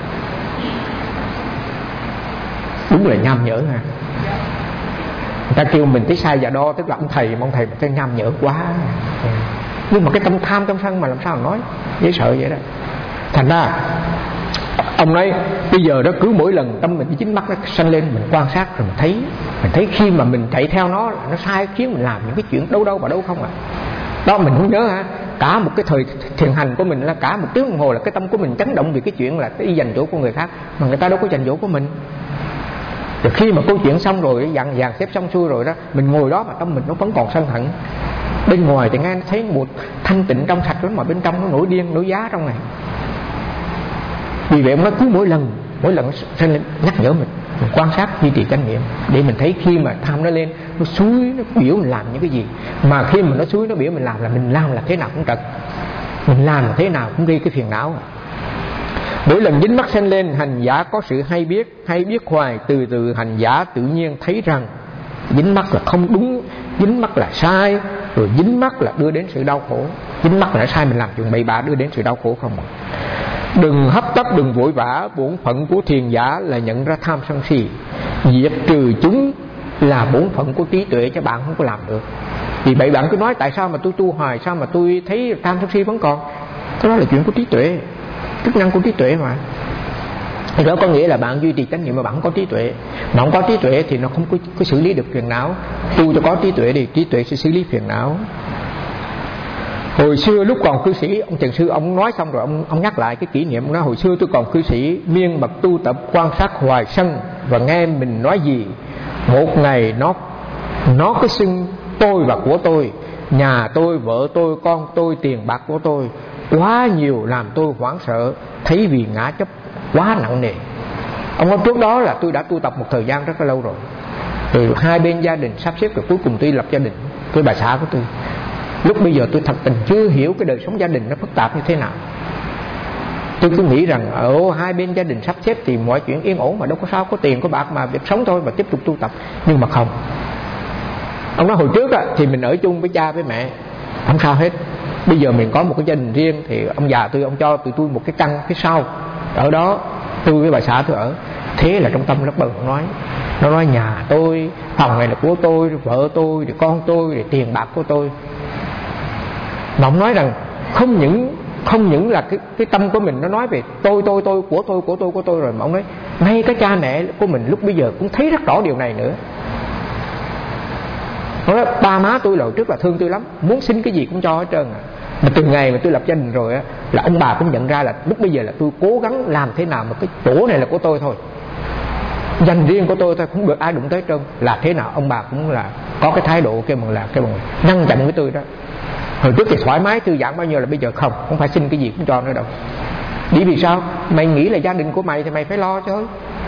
Đúng là nham nhở ha. Người ta kêu mình tới sai dạ đo, tức là ông thầy, mà ông thầy mà thấy nham nhở quá. Nhưng mà cái tâm tham tâm sân mà làm sao nói, dễ sợ vậy đó. Thành ra ông nói bây giờ đó cứ mỗi lần tâm mình chính mắt nó sanh lên, mình quan sát rồi mình thấy, mình thấy khi mà mình chạy theo nó là nó sai, khiến mình làm những cái chuyện đâu đâu và đâu không à. Đó mình không nhớ hả, cả một cái thời thiền hành của mình là cả một tiếng đồng hồ là cái tâm của mình chấn động vì cái chuyện là đi giành chỗ của người khác, mà người ta đâu có giành chỗ của mình. Rồi khi mà câu chuyện xong rồi, dàn dàn xếp xong xuôi rồi đó, mình ngồi đó mà tâm mình nó vẫn còn sân hận. Bên ngoài thì nghe thấy một thanh tịnh trong sạch lắm, mà bên trong nó nổi điên nổi giá trong này. Vì vậy ông nói cứ mỗi lần mỗi lần nó lên nhắc nhở mình, mình quan sát duy trì chánh niệm để mình thấy khi mà tham nó lên, nó xúi nó biểu mình làm những cái gì, mà khi mà nó xúi nó biểu mình làm là mình làm là thế nào cũng trật, mình làm là thế nào cũng gây cái phiền não. Mỗi lần dính mắc sanh lên, hành giả có sự hay biết, hay biết hoài, từ từ hành giả tự nhiên thấy rằng dính mắc là không đúng, dính mắc là sai, rồi dính mắc là đưa đến sự đau khổ, dính mắc là sai, mình làm chuyện bậy bạ đưa đến sự đau khổ không. Đừng hấp tấp, đừng vội vã. Bổn phận của thiền giả là nhận ra tham sân si, diệt trừ chúng là bổn phận của trí tuệ, chứ bạn không có làm được. Vì vậy bạn cứ nói tại sao mà tôi tu hoài, sao mà tôi thấy tham sân si vẫn còn. Cái đó là chuyện của trí tuệ, chức năng của trí tuệ mà. Thì đó có nghĩa là bạn duy trì chánh niệm mà bạn không có trí tuệ. Mà không có trí tuệ thì nó không có, có xử lý được phiền não. Tu cho có trí tuệ thì trí tuệ sẽ xử lý phiền não. Hồi xưa lúc còn cư sĩ, ông thiền sư ông nói xong rồi ông, ông nhắc lại cái kỷ niệm. Ông nói hồi xưa tôi còn cư sĩ, miên mật tu tập quan sát hoài sân và nghe mình nói gì. Một ngày nó nó cứ xưng tôi và của tôi, nhà tôi, vợ tôi, con tôi, tiền bạc của tôi, quá nhiều làm tôi hoảng sợ, thấy vì ngã chấp quá nặng nề. Ông nói trước đó là tôi đã tu tập một thời gian rất là lâu rồi, rồi hai bên gia đình sắp xếp, rồi cuối cùng tôi lập gia đình với bà xã của tôi. Lúc bây giờ tôi thật tình chưa hiểu cái đời sống gia đình nó phức tạp như thế nào. Tôi cứ nghĩ rằng ở hai bên gia đình sắp xếp thì mọi chuyện yên ổn mà, đâu có sao, có tiền có bạc mà việc sống thôi, và tiếp tục tu tập. Nhưng mà không. Ông nói hồi trước á, thì mình ở chung với cha với mẹ không sao hết. Bây giờ mình có một cái gia đình riêng thì ông già tôi ông cho tụi tôi một cái căn phía sau, ở đó tôi với bà xã tôi ở. Thế là trong tâm nó bận nói Nó nói nhà tôi, phòng này là của tôi, vợ tôi, con tôi, tiền bạc của tôi. Mà ông nói rằng không những không những là cái, cái tâm của mình nó nói về tôi tôi tôi của tôi của tôi của tôi rồi, mà ông nói ngay cái cha mẹ của mình lúc bây giờ cũng thấy rất rõ điều này nữa. Ông nói ba má tôi hồi trước là thương tôi lắm, muốn xin cái gì cũng cho hết trơn à. Mà từ ngày mà tôi lập gia đình rồi á, là ông bà cũng nhận ra là lúc bây giờ là tôi cố gắng làm thế nào mà cái chỗ này là của tôi thôi, dành riêng của tôi thôi, không được ai đụng tới hết trơn. Là thế nào ông bà cũng là có cái thái độ cái bằng là cái bằng ngăn chặn với tôi đó. Hồi trước thì thoải mái thư giãn bao nhiêu, là bây giờ không, không phải xin cái gì cũng cho nữa đâu. Bởi vì sao? Mày nghĩ là gia đình của mày thì mày phải lo thôi.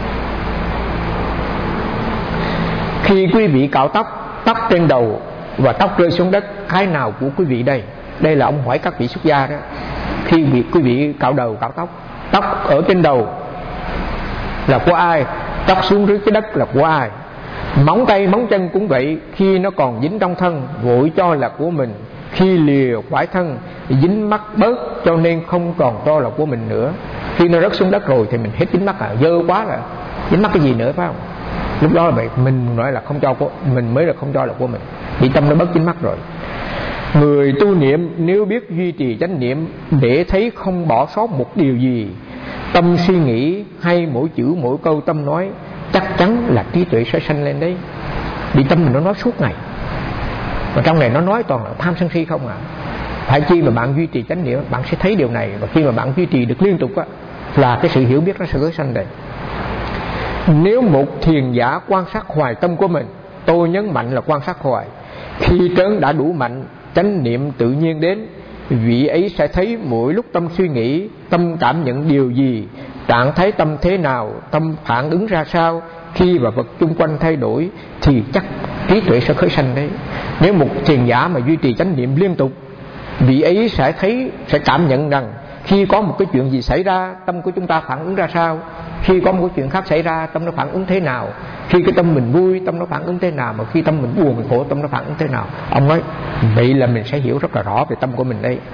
Khi quý vị cạo tóc, tóc trên đầu và tóc rơi xuống đất, cái nào của quý vị đây? Đây là ông hỏi các vị xuất gia đó. Khi vị, quý vị cạo đầu cạo tóc, tóc ở trên đầu là của ai? Tóc xuống dưới cái đất là của ai? Móng tay móng chân cũng vậy, khi nó còn dính trong thân vội cho là của mình, khi lìa quải thân dính mắc bớt cho nên không còn cho là của mình nữa. Khi nó rớt xuống đất rồi thì mình hết dính mắc à, dơ quá là dính mắc cái gì nữa, phải không? Lúc đó là vậy, mình nói là không cho của mình mới là không cho là của mình, bị tâm nó bớt dính mắc rồi. Người tu niệm nếu biết duy trì chánh niệm để thấy không bỏ sót một điều gì, tâm suy nghĩ hay mỗi chữ mỗi câu tâm nói, chắc chắn là trí tuệ sẽ sanh lên đấy. Bị tâm mình nó nói suốt ngày, và trong này nó nói toàn là tham sân si không à. Phải chi mà bạn duy trì chánh niệm, bạn sẽ thấy điều này. Và khi mà bạn duy trì được liên tục á, là cái sự hiểu biết nó sẽ khởi sanh đây. Nếu một thiền giả quan sát hoài tâm của mình, tôi nhấn mạnh là quan sát hoài, khi trớn đã đủ mạnh, chánh niệm tự nhiên đến, vị ấy sẽ thấy mỗi lúc tâm suy nghĩ, tâm cảm nhận điều gì, trạng thái tâm thế nào, tâm phản ứng ra sao, khi và vật chung quanh thay đổi, thì chắc trí tuệ sẽ khởi sanh đấy. Nếu một thiền giả mà duy trì chánh niệm liên tục, vị ấy sẽ thấy, sẽ cảm nhận rằng khi có một cái chuyện gì xảy ra, tâm của chúng ta phản ứng ra sao, khi có một cái chuyện khác xảy ra, tâm nó phản ứng thế nào, khi cái tâm mình vui, tâm nó phản ứng thế nào, mà khi tâm mình buồn, mình khổ, tâm nó phản ứng thế nào. Ông nói vậy là mình sẽ hiểu rất là rõ về tâm của mình đây.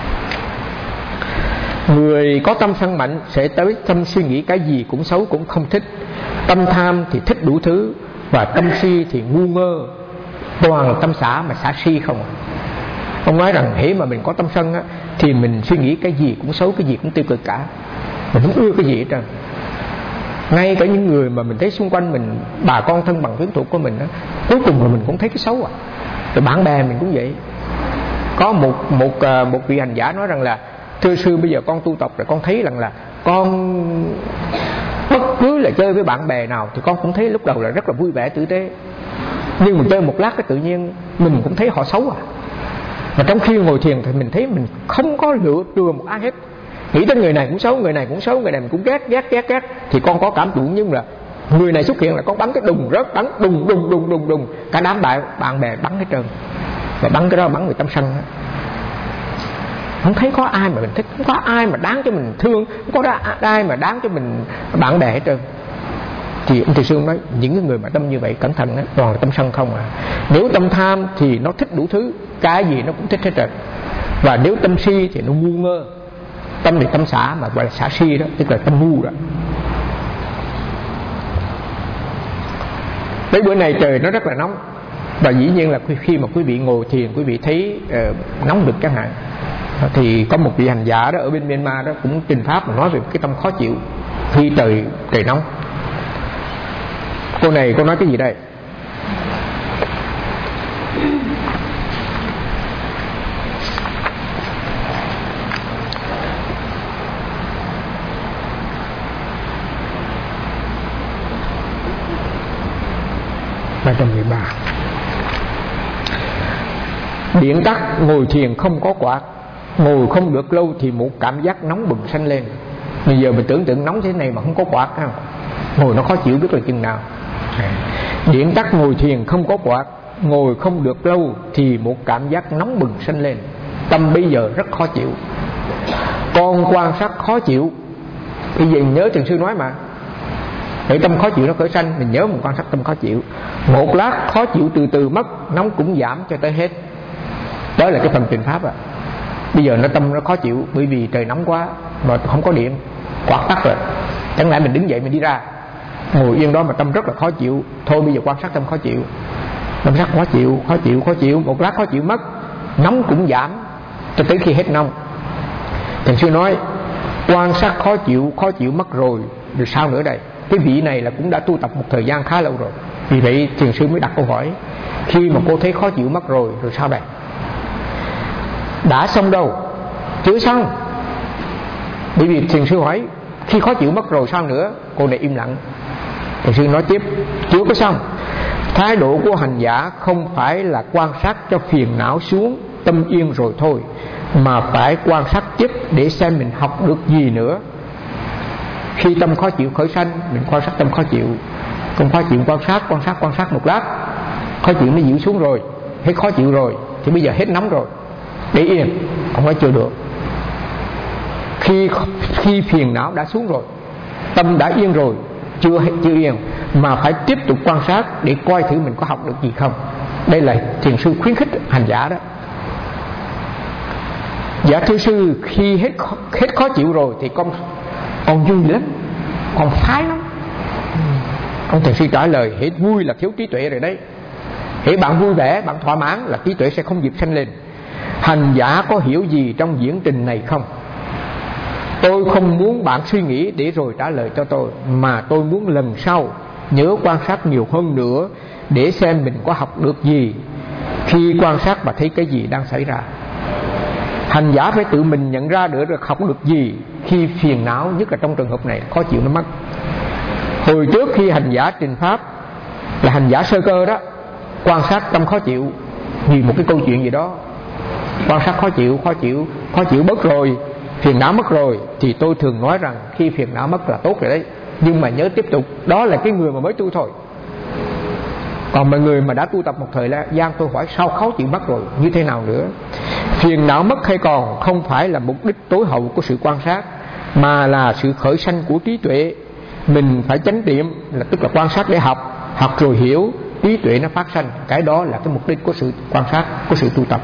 Người có tâm sân mạnh sẽ tới tâm suy nghĩ cái gì cũng xấu, cũng không thích. Tâm tham thì thích đủ thứ, và tâm si thì ngu ngơ, toàn là tâm xả mà xả si không. Ông nói rằng hễ mà mình có tâm sân á, thì mình suy nghĩ cái gì cũng xấu, cái gì cũng tiêu cực cả, mình không ưa cái gì hết trơn. Ngay cả những người mà mình thấy xung quanh mình, bà con thân bằng quyến thuộc của mình á, cuối cùng là mình cũng thấy cái xấu à. Rồi bạn bè mình cũng vậy. Có một một một vị hành giả nói rằng là thưa sư, bây giờ con tu tập rồi con thấy rằng là con bất cứ là chơi với bạn bè nào thì con cũng thấy lúc đầu là rất là vui vẻ tử tế, nhưng mà chơi một lát cái tự nhiên mình cũng thấy họ xấu à. Mà trong khi ngồi thiền thì mình thấy mình không có lựa chừa một ai hết, nghĩ đến người này cũng xấu, người này cũng xấu, người này mình cũng ghét ghét ghét ghét, thì con có cảm tưởng nhưng là người này xuất hiện là con bắn cái đùng rớt, bắn đùng đùng đùng đùng đùng, cả đám bạn bạn bè bắn hết trơn. Và bắn cái đó bắn người tâm sân đó. Không thấy có ai mà mình thích, không có ai mà đáng cho mình thương, không có ai mà đáng cho mình bạn bè hết trơn. Thì ông Thầy Sương nói những cái người mà tâm như vậy cẩn thận đó, toàn là tâm sân không à. Nếu tâm tham thì nó thích đủ thứ, cái gì nó cũng thích hết trơn. Và nếu tâm si thì nó ngu ngơ. Tâm thì tâm xả, mà gọi là xả si đó, tức là tâm ngu đó. Mấy bữa nay trời nó rất là nóng, và dĩ nhiên là khi mà quý vị ngồi thiền, quý vị thấy uh, nóng được chẳng hạn, thì có một vị hành giả đó ở bên Myanmar đó cũng trình pháp mà nói về cái tâm khó chịu khi trời trời nóng. Cô này cô nói cái gì đây? ba trăm mười ba. Điện tắt ngồi thiền không có quạt, ngồi không được lâu thì một cảm giác nóng bừng sanh lên. Bây giờ mình tưởng tượng nóng thế này mà không có quạt ha, ngồi nó khó chịu biết là chừng nào. Điện tắt ngồi thiền không có quạt, ngồi không được lâu thì một cảm giác nóng bừng sanh lên. Tâm bây giờ rất khó chịu. Con quan sát khó chịu, bây giờ nhớ Thiền Sư nói mà, để tâm khó chịu nó khởi sanh, mình nhớ mình quan sát tâm khó chịu. Một lát khó chịu từ từ mất, nóng cũng giảm cho tới hết. Đó là cái phần truyền pháp à. Bây giờ nó tâm nó khó chịu bởi vì trời nóng quá mà không có điện, quạt tắt rồi, chẳng lẽ mình đứng dậy mình đi ra, ngồi yên đó mà tâm rất là khó chịu, thôi bây giờ quan sát tâm khó chịu, tâm rất khó chịu, khó chịu, khó chịu, một lát khó chịu mất, nóng cũng giảm cho tới khi hết nóng. Thiền sư nói quan sát khó chịu, khó chịu mất rồi, rồi sao nữa đây? Cái vị này là cũng đã tu tập một thời gian khá lâu rồi. Vì vậy thiền sư mới đặt câu hỏi, khi mà cô thấy khó chịu mất rồi, rồi sao đây? Đã xong đâu? Chưa xong. Bởi vì thiền sư hỏi khi khó chịu mất rồi sao nữa? Cô này im lặng. Thiền sư nói tiếp, chưa có xong. Thái độ của hành giả không phải là quan sát cho phiền não xuống, tâm yên rồi thôi, mà phải quan sát tiếp để xem mình học được gì nữa. Khi tâm khó chịu khởi sanh, mình quan sát tâm khó chịu. Không khó chịu quan sát, quan sát, quan sát một lát, khó chịu nó dịu xuống rồi, hết khó chịu rồi, thì bây giờ hết nóng rồi, để yên, không phải chưa được. Khi khi phiền não đã xuống rồi, tâm đã yên rồi, chưa chưa yên, mà phải tiếp tục quan sát để coi thử mình có học được gì không. Đây là thiền sư khuyến khích hành giả đó. Dạ thưa sư, khi hết hết khó chịu rồi thì con con vui lắm, con phái lắm. Ông thiền sư trả lời, hễ vui là thiếu trí tuệ rồi đấy. Hễ bạn vui vẻ, bạn thỏa mãn là trí tuệ sẽ không dịp sanh lên. Hành giả có hiểu gì trong diễn trình này không? Tôi không muốn bạn suy nghĩ để rồi trả lời cho tôi, mà tôi muốn lần sau nhớ quan sát nhiều hơn nữa để xem mình có học được gì khi quan sát và thấy cái gì đang xảy ra. Hành giả phải tự mình nhận ra được, được học được gì khi phiền não, nhất là trong trường hợp này khó chịu nó mất. Hồi trước khi hành giả trình pháp là hành giả sơ cơ đó, quan sát tâm khó chịu vì một cái câu chuyện gì đó, quan sát khó chịu, khó chịu, khó chịu bớt rồi, phiền não mất rồi, thì tôi thường nói rằng khi phiền não mất là tốt rồi đấy, nhưng mà nhớ tiếp tục. Đó là cái người mà mới tu thôi. Còn mọi người mà đã tu tập một thời gian, tôi hỏi sao khó chịu mất rồi, như thế nào nữa? Phiền não mất hay còn không phải là mục đích tối hậu của sự quan sát, mà là sự khởi sanh của trí tuệ. Mình phải chánh niệm, là tức là quan sát để học, học rồi hiểu, trí tuệ nó phát sanh. Cái đó là cái mục đích của sự quan sát, của sự tu tập.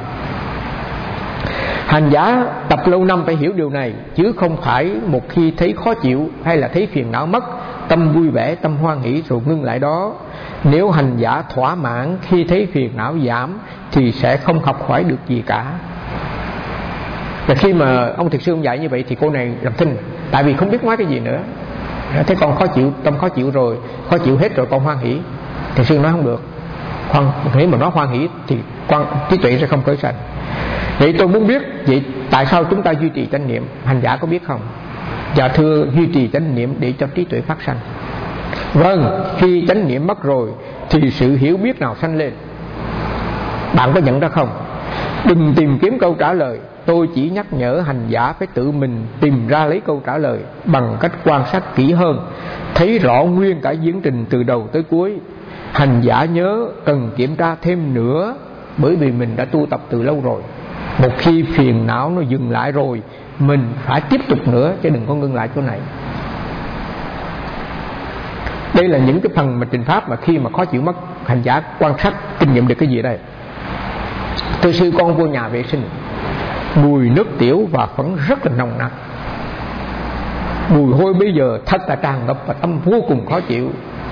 Hành giả tập lâu năm phải hiểu điều này, chứ không phải một khi thấy khó chịu hay là thấy phiền não mất, tâm vui vẻ, tâm hoan hỷ rồi ngưng lại đó. Nếu hành giả thỏa mãn khi thấy phiền não giảm thì sẽ không học hỏi được gì cả. Và khi mà ông thiền sư ông dạy như vậy thì cô này làm thinh, tại vì không biết nói cái gì nữa. Thế con khó chịu, tâm khó chịu rồi, khó chịu hết rồi, con hoan hỷ. Thiền sư nói không được. Khoan, nếu mà nói hoan hỷ thì quan trí tuệ sẽ không khởi sanh. Vậy tôi muốn biết, vậy tại sao chúng ta duy trì chánh niệm? Hành giả có biết không? Dạ thưa, duy trì chánh niệm để cho trí tuệ phát sanh. Vâng, khi chánh niệm mất rồi thì sự hiểu biết nào sanh lên? Bạn có nhận ra không? Đừng tìm kiếm câu trả lời. Tôi chỉ nhắc nhở hành giả phải tự mình tìm ra lấy câu trả lời bằng cách quan sát kỹ hơn, thấy rõ nguyên cả diễn trình từ đầu tới cuối. Hành giả nhớ cần kiểm tra thêm nữa, bởi vì mình đã tu tập từ lâu rồi. Một khi phiền não nó dừng lại rồi, mình phải tiếp tục nữa, chứ đừng có ngưng lại chỗ này. Đây là những cái phần mà trình pháp mà khi mà khó chịu mất, hành giả quan sát kinh nghiệm được cái gì đây? Thưa sư, con vô nhà vệ sinh, mùi nước tiểu và phấn rất là nồng nặc. Mùi hôi bây giờ thật là tràn ngập và tâm vô cùng khó chịu.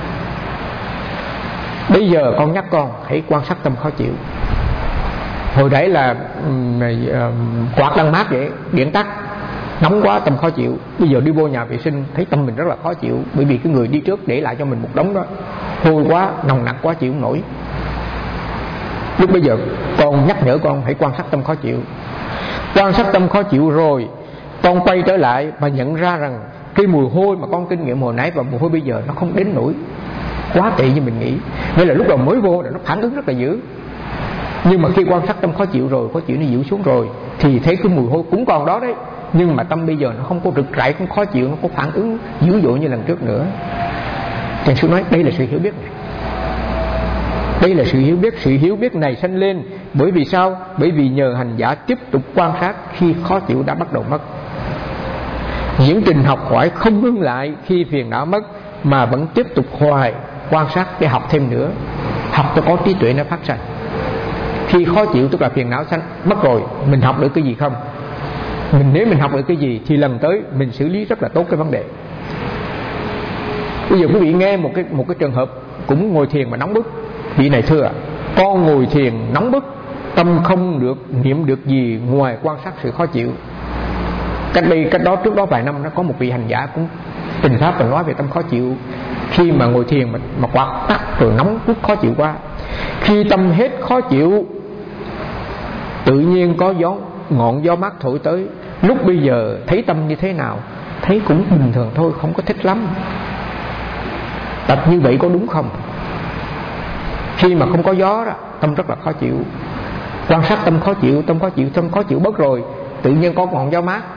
Bây giờ con nhắc con hãy quan sát tâm khó chịu. Hồi đấy là um, uh, quạt đang mát vậy, điện tắt, nóng quá tâm khó chịu. Bây giờ đi vô nhà vệ sinh thấy tâm mình rất là khó chịu, bởi vì cái người đi trước để lại cho mình một đống đó, hôi quá, nồng nặc quá, chịu không nổi. Lúc bây giờ con nhắc nhở con hãy quan sát tâm khó chịu. Quan sát tâm khó chịu rồi, con quay trở lại và nhận ra rằng cái mùi hôi mà con kinh nghiệm hồi nãy và mùi hôi bây giờ nó không đến nỗi quá tệ như mình nghĩ. Nghĩa là lúc đầu mới vô là nó phản ứng rất là dữ, nhưng mà khi quan sát tâm khó chịu rồi, khó chịu nó dịu xuống rồi, thì thấy cái mùi hôi cũng còn đó đấy, nhưng mà tâm bây giờ nó không có rực rãi, không khó chịu, nó có phản ứng dữ dội như lần trước nữa. Thiền sư nói đây là sự hiểu biết này. Đây là sự hiểu biết. Sự hiểu biết này sanh lên bởi vì sao? Bởi vì nhờ hành giả tiếp tục quan sát khi khó chịu đã bắt đầu mất. Diễn trình học hỏi không ngưng lại khi phiền não mất, mà vẫn tiếp tục hoài quan sát để học thêm nữa, học cho có trí tuệ nó phát sanh. Khi khó chịu tức là phiền não sanh mất rồi, mình học được cái gì không? Mình nếu mình học được cái gì thì lần tới mình xử lý rất là tốt cái vấn đề. Bây giờ quý vị nghe một cái một cái trường hợp cũng ngồi thiền mà nóng bức. Vị này thưa, con ngồi thiền nóng bức, tâm không được niệm được gì ngoài quan sát sự khó chịu. Cách đây cách đó trước đó vài năm nó có một vị hành giả cũng trình pháp và nói về tâm khó chịu. Khi mà ngồi thiền mà, mà quạt tắt rồi nóng bức khó chịu quá, khi tâm hết khó chịu, tự nhiên có gió ngọn gió mát thổi tới. Lúc bây giờ thấy tâm như thế nào? Thấy cũng bình thường thôi, không có thích lắm. Tập như vậy có đúng không? Khi mà không có gió đó, tâm rất là khó chịu. Quan sát tâm khó chịu, tâm khó chịu, tâm khó chịu bớt rồi, tự nhiên có ngọn gió mát,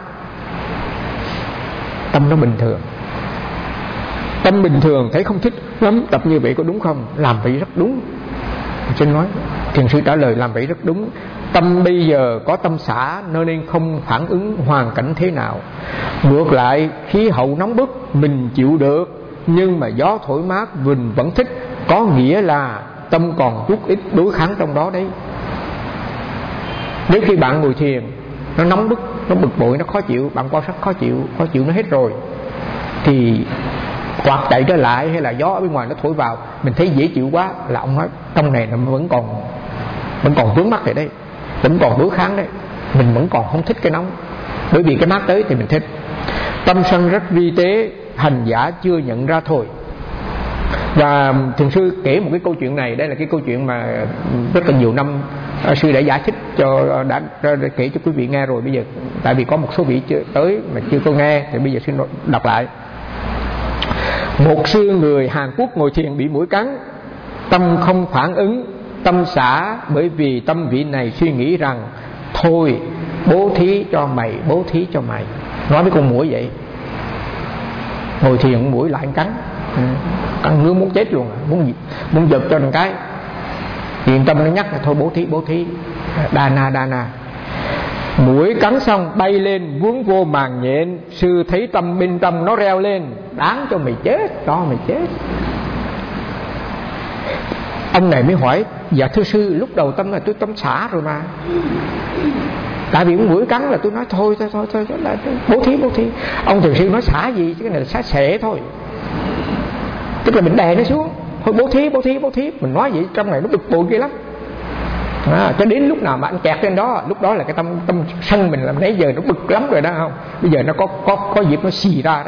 tâm nó bình thường. Tâm bình thường thấy không thích lắm, tập như vậy có đúng không? Làm vậy rất đúng. Xin nói, thiền sư trả lời làm vậy rất đúng. Tâm bây giờ có tâm xả nên không phản ứng hoàn cảnh thế nào. Ngược lại, khí hậu nóng bức mình chịu được, nhưng mà gió thổi mát mình vẫn thích, có nghĩa là tâm còn chút ít đối kháng trong đó đấy. Nếu khi bạn ngồi thiền nó nóng bức, nó bực bội, nó khó chịu, bạn quan sát khó chịu, khó chịu nó hết rồi, thì quạt chạy trở lại hay là gió ở bên ngoài nó thổi vào, mình thấy dễ chịu quá, là ông nói trong này nó vẫn còn vẫn còn vướng mắc rồi đấy, vẫn còn đối kháng đấy, mình vẫn còn không thích cái nóng, bởi vì cái mát tới thì mình thích. Tâm sân rất vi tế, hành giả chưa nhận ra thôi. Và thiền sư kể một cái câu chuyện này, đây là cái câu chuyện mà rất là nhiều năm sư đã giải thích cho, đã, đã, đã kể cho quý vị nghe rồi. Bây giờ tại vì có một số vị chưa tới mà chưa có nghe, thì bây giờ xin đọc lại. Một sư người Hàn Quốc ngồi thiền bị muỗi cắn, tâm không phản ứng, tâm xả, bởi vì tâm vị này suy nghĩ rằng thôi bố thí cho mày, bố thí cho mày. Nói với con muỗi vậy. Ngồi thiền muỗi lại cắn, cắn ngứa muốn chết luôn, muốn muốn giật cho một cái. Thiền tâm nó nhắc là thôi bố thí, bố thí, đa na đa na. Muỗi cắn xong bay lên vướng vô màng nhện, sư thấy tâm bên trong nó reo lên, đáng cho mày chết, cho mày chết. Ông này mới hỏi, dạ thưa sư, lúc đầu tâm là tôi tâm xả rồi mà, tại vì muỗi cắn là tôi nói thôi thôi thôi thôi, thôi bố thí bố thí. Ông thiền sư nói xả gì chứ, cái này là xả xệ thôi, tức là mình đè nó xuống, thôi bố thí bố thí bố thí. Mình nói vậy trong này nó bực bội kia lắm. À, cho đến lúc nào mà anh kẹt trên đó, lúc đó là cái tâm tâm sân mình làm nãy giờ nó bực lắm rồi đó không? Bây giờ nó có có có dịp nó xì ra đó.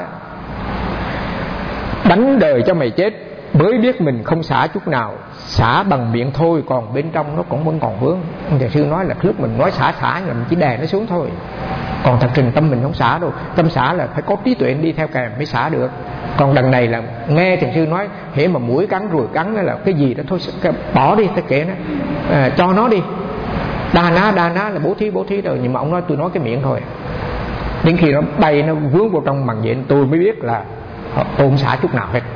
Đánh đời cho mày chết, mới biết mình không xả chút nào, xả bằng miệng thôi, còn bên trong nó cũng vẫn còn vướng. Ông thiền sư nói là lúc mình nói xả xả là mình chỉ đè nó xuống thôi, còn thật trình tâm mình không xả đâu. Tâm xả là phải có trí tuệ đi theo kèm mới xả được. Còn đằng này là nghe thiền sư nói hễ mà mũi cắn rồi cắn là cái gì đó thôi, bỏ đi, ta kệ nó, à, cho nó đi, đa ná đa ná là bố thí bố thí rồi. Nhưng mà ông nói tôi nói cái miệng thôi, đến khi nó bay nó vướng vào trong màng nhện tôi mới biết là tôi không xả chút nào hết.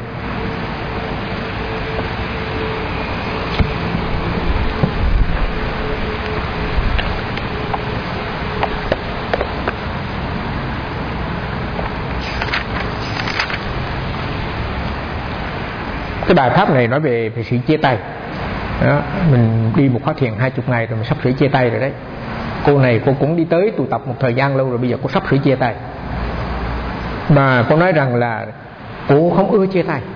Cái bài pháp này nói về, về sự chia tay đó. Mình đi một khóa thiền hai chục ngày rồi, mình sắp sửa chia tay rồi đấy. Cô này cô cũng đi tới tụ tập một thời gian lâu rồi, bây giờ cô sắp sửa chia tay. Mà cô nói rằng là cô không ưa chia tay,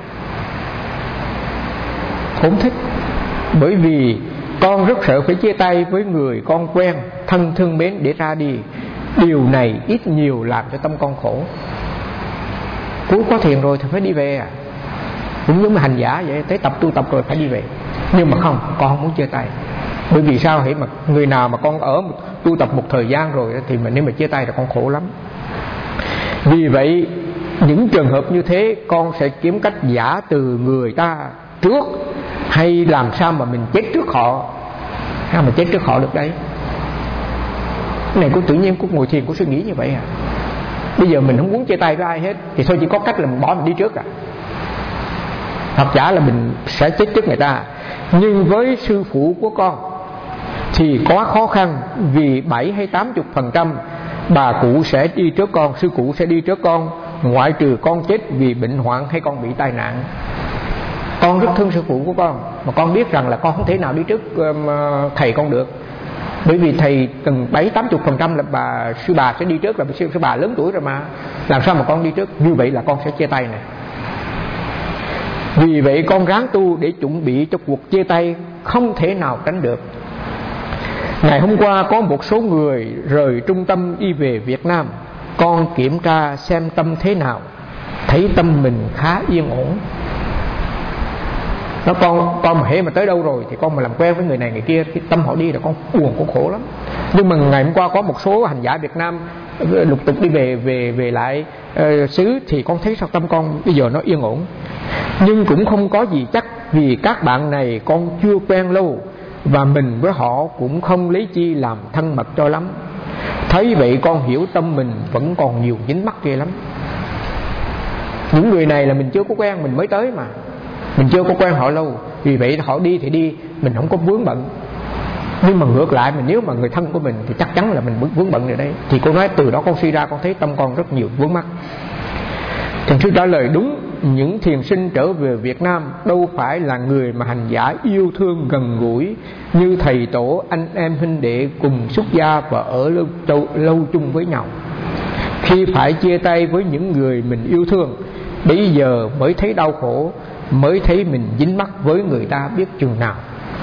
cô không thích, bởi vì con rất sợ phải chia tay với người con quen, thân thương mến để ra đi. Điều này ít nhiều làm cho tâm con khổ. Cô có thiền rồi thì phải đi về à, cũng giống như hành giả vậy, tới tập tu tập rồi phải đi về. Nhưng mà không, con không muốn chia tay. Bởi vì sao? Hãy mà người nào mà con ở tu tập một thời gian rồi thì mà nếu mà chia tay là con khổ lắm. Vì vậy những trường hợp như thế con sẽ kiếm cách giả từ người ta trước, hay làm sao mà mình chết trước họ, hay mà chết trước họ được đấy. Cái này cũng tự nhiên cũng ngồi thiền cũng suy nghĩ như vậy à. Bây giờ mình không muốn chia tay với ai hết thì thôi chỉ có cách là mình bỏ mình đi trước à, hoặc giả là mình sẽ chết trước người ta. Nhưng với sư phụ của con thì quá khó khăn, vì bảy hay tám chục phần trăm bà cụ sẽ đi trước con, sư cụ sẽ đi trước con, ngoại trừ con chết vì bệnh hoạn hay con bị tai nạn. Con rất thương sư phụ của con, mà con biết rằng là con không thể nào đi trước um, thầy con được, bởi vì thầy từng bảy tám chục phần trăm là bà sư bà sẽ đi trước, là sư, sư bà lớn tuổi rồi mà, làm sao mà con đi trước. Như vậy là con sẽ chia tay này. Vì vậy con ráng tu để chuẩn bị cho cuộc chia tay không thể nào tránh được. Ngày hôm qua có một số người rời trung tâm đi về Việt Nam. Con kiểm tra xem tâm thế nào, thấy tâm mình khá yên ổn. Nó con con mà hễ mà tới đâu rồi thì con mà làm quen với người này người kia, cái tâm họ đi là con buồn, con khổ lắm. Nhưng mà ngày hôm qua có một số hành giả Việt Nam lục tục đi về về về lại uh, xứ thì con thấy sao tâm con bây giờ nó yên ổn. Nhưng cũng không có gì chắc, vì các bạn này con chưa quen lâu và mình với họ cũng không lấy chi làm thân mật cho lắm. Thấy vậy con hiểu tâm mình vẫn còn nhiều dính mắc ghê lắm. Những người này là mình chưa có quen, mình mới tới mà, mình chưa có quen họ lâu. Vì vậy họ đi thì đi, mình không có vướng bận. Nhưng mà ngược lại, mình nếu mà người thân của mình thì chắc chắn là mình vướng bận rồi đấy. Thì cô nói từ đó con suy ra con thấy tâm con rất nhiều vướng mắc. Thiền sư trả lời đúng, những thiền sinh trở về Việt Nam đâu phải là người mà hành giả yêu thương gần gũi như thầy tổ, anh em huynh đệ cùng xuất gia và ở lâu, lâu, lâu chung với nhau. Khi phải chia tay với những người mình yêu thương, bây giờ mới thấy đau khổ, mới thấy mình dính mắc với người ta biết chừng nào.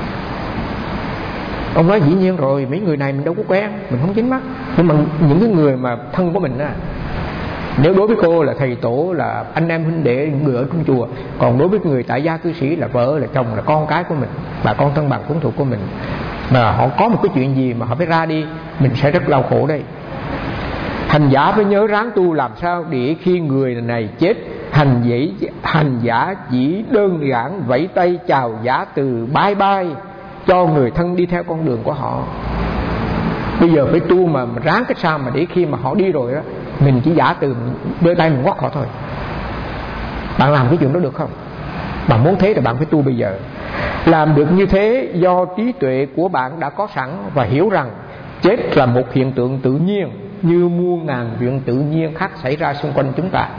Ông nói dĩ nhiên rồi, mấy người này mình đâu có quen, mình không dính mắc. Nhưng mà những cái người mà thân của mình á, nếu đối với cô là thầy tổ, là anh em huynh đệ, người ở trong chùa, còn đối với người tại gia cư sĩ là vợ, là chồng, là con cái của mình, bà con thân bằng quyến thuộc của mình, mà họ có một cái chuyện gì mà họ phải ra đi, mình sẽ rất đau khổ đây. Hành giả phải nhớ ráng tu làm sao để khi người này chết, hành giả, hành giả chỉ đơn giản vẫy tay chào giả từ bye bye cho người thân đi theo con đường của họ. Bây giờ phải tu mà, mà ráng cái sao mà để khi mà họ đi rồi đó, mình chỉ giả từ đưa tay mình ngoắt họ thôi. Bạn làm cái chuyện đó được không? Bạn muốn thế thì bạn phải tu bây giờ. Làm được như thế do trí tuệ của bạn đã có sẵn và hiểu rằng chết là một hiện tượng tự nhiên như muôn ngàn chuyện tự nhiên khác xảy ra xung quanh chúng ta.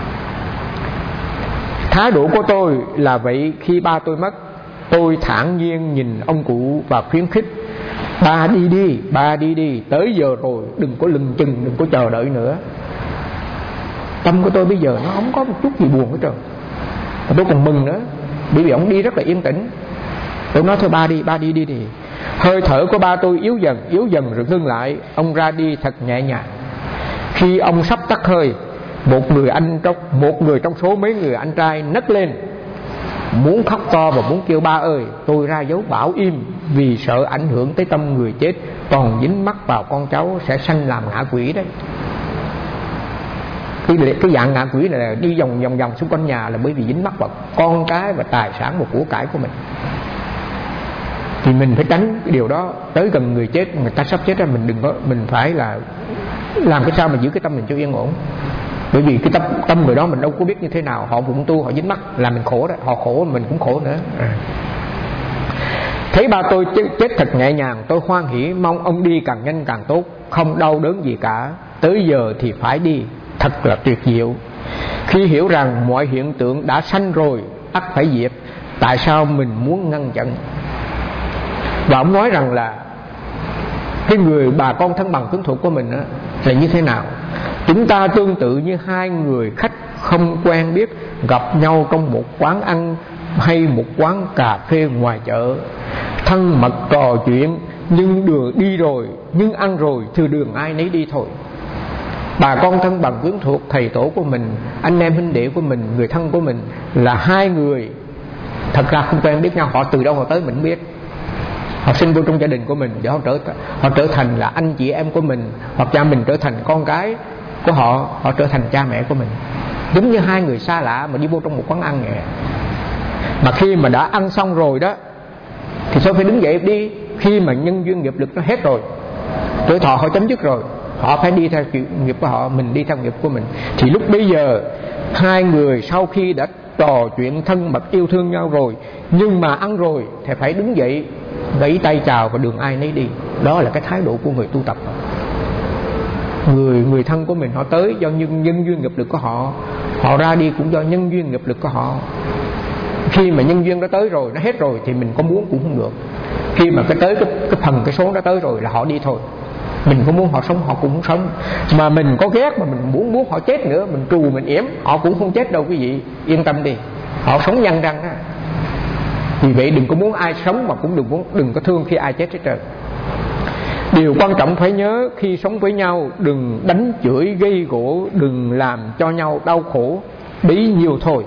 Thái độ của tôi là vậy. Khi ba tôi mất, tôi thản nhiên nhìn ông cụ và khuyến khích: ba đi đi, ba đi đi, tới giờ rồi, đừng có lừng chừng, đừng có chờ đợi nữa. Tâm của tôi bây giờ nó không có một chút gì buồn hết trơn. Tôi còn mừng nữa, bởi vì ông đi rất là yên tĩnh. Tôi nói thôi ba đi, ba đi đi đi. Hơi thở của ba tôi yếu dần, yếu dần rồi ngưng lại. Ông ra đi thật nhẹ nhàng. Khi ông sắp tắt hơi, một người anh trong một người trong số mấy người anh trai nấc lên, muốn khóc to và muốn kêu ba ơi. Tôi ra dấu bảo im, vì sợ ảnh hưởng tới tâm người chết, còn dính mắc vào con cháu sẽ sanh làm ngạ quỷ đấy. Cái, cái dạng ngạ quỷ này là đi vòng vòng vòng xung quanh nhà là bởi vì dính mắc vào con cái và tài sản và của cải của mình. Thì mình phải tránh cái điều đó. Tới gần người chết, người ta sắp chết ra, mình đừng có, mình phải là làm cái sao mà giữ cái tâm mình cho yên ổn. Bởi vì cái tâm, tâm người đó mình đâu có biết như thế nào. Họ cũng tu, họ dính mắc là mình khổ đó. Họ khổ mình cũng khổ nữa à. Thấy ba tôi chết thật nhẹ nhàng, tôi hoan hỉ mong ông đi càng nhanh càng tốt, không đau đớn gì cả. Tới giờ thì phải đi, thật là tuyệt diệu. Khi hiểu rằng mọi hiện tượng đã sanh rồi, ắt phải diệt, tại sao mình muốn ngăn chặn? Và ông nói rằng là cái người bà con thân bằng quyến thuộc của mình đó, là như thế nào? Chúng ta tương tự như hai người khách không quen biết gặp nhau trong một quán ăn hay một quán cà phê ngoài chợ, thân mật trò chuyện, nhưng đường đi rồi, nhưng ăn rồi thì đường ai nấy đi thôi. Bà con thân bằng quyến thuộc, thầy tổ của mình, anh em huynh đệ của mình, người thân của mình là hai người thật ra không quen biết nhau. Họ từ đâu họ tới mình biết. Họ sinh vô trong gia đình của mình, để họ trở họ trở thành là anh chị em của mình, hoặc cha mình trở thành con cái của họ, họ trở thành cha mẹ của mình. Giống như hai người xa lạ mà đi vô trong một quán ăn vậy. Mà khi mà đã ăn xong rồi đó thì sao phải đứng dậy đi. Khi mà nhân duyên nghiệp lực nó hết rồi, tuổi thọ họ chấm dứt rồi, họ phải đi theo nghiệp của họ, mình đi theo nghiệp của mình. Thì lúc bây giờ hai người sau khi đã trò chuyện thân mật yêu thương nhau rồi, nhưng mà ăn rồi thì phải đứng dậy vẫy tay chào và đường ai nấy đi. Đó là cái thái độ của người tu tập. Người người thân của mình họ tới do nhân, nhân duyên nghiệp lực của họ, họ ra đi cũng do nhân duyên nghiệp lực của họ. Khi mà nhân duyên đó tới rồi, nó hết rồi thì mình có muốn cũng không được. Khi mà cái tới cái, cái phần cái số đó tới rồi là họ đi thôi. Mình có muốn họ sống họ cũng không sống. Mà mình có ghét mà mình muốn muốn họ chết nữa, mình trù mình yểm, họ cũng không chết đâu quý vị, yên tâm đi. họ sống nhăn răng đó. Vì vậy đừng có muốn ai sống, mà cũng đừng muốn đừng có thương khi ai chết hết trơn. Điều quan trọng phải nhớ, khi sống với nhau đừng đánh chửi gây gổ, đừng làm cho nhau đau khổ bấy nhiêu thôi.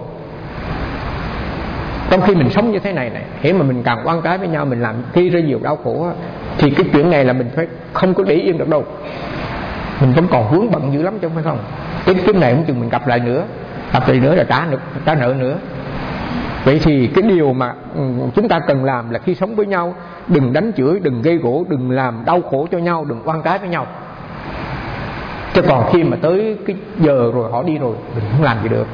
Trong khi mình sống như thế này này, hễ mà mình càng oan trái với nhau, mình làm gây ra nhiều đau khổ, thì cái chuyện này là mình phải không có để yên được đâu. Mình vẫn còn vướng bận dữ lắm chứ không phải không. Cái kiếp này không chừng mình gặp lại nữa, gặp lại nữa là trả nợ, trả nợ nữa. Vậy thì cái điều mà chúng ta cần làm là khi sống với nhau đừng đánh chửi, đừng gây gổ, đừng làm đau khổ cho nhau, đừng oan trái với nhau. Chứ còn khi mà tới cái giờ rồi họ đi rồi, mình không làm gì được.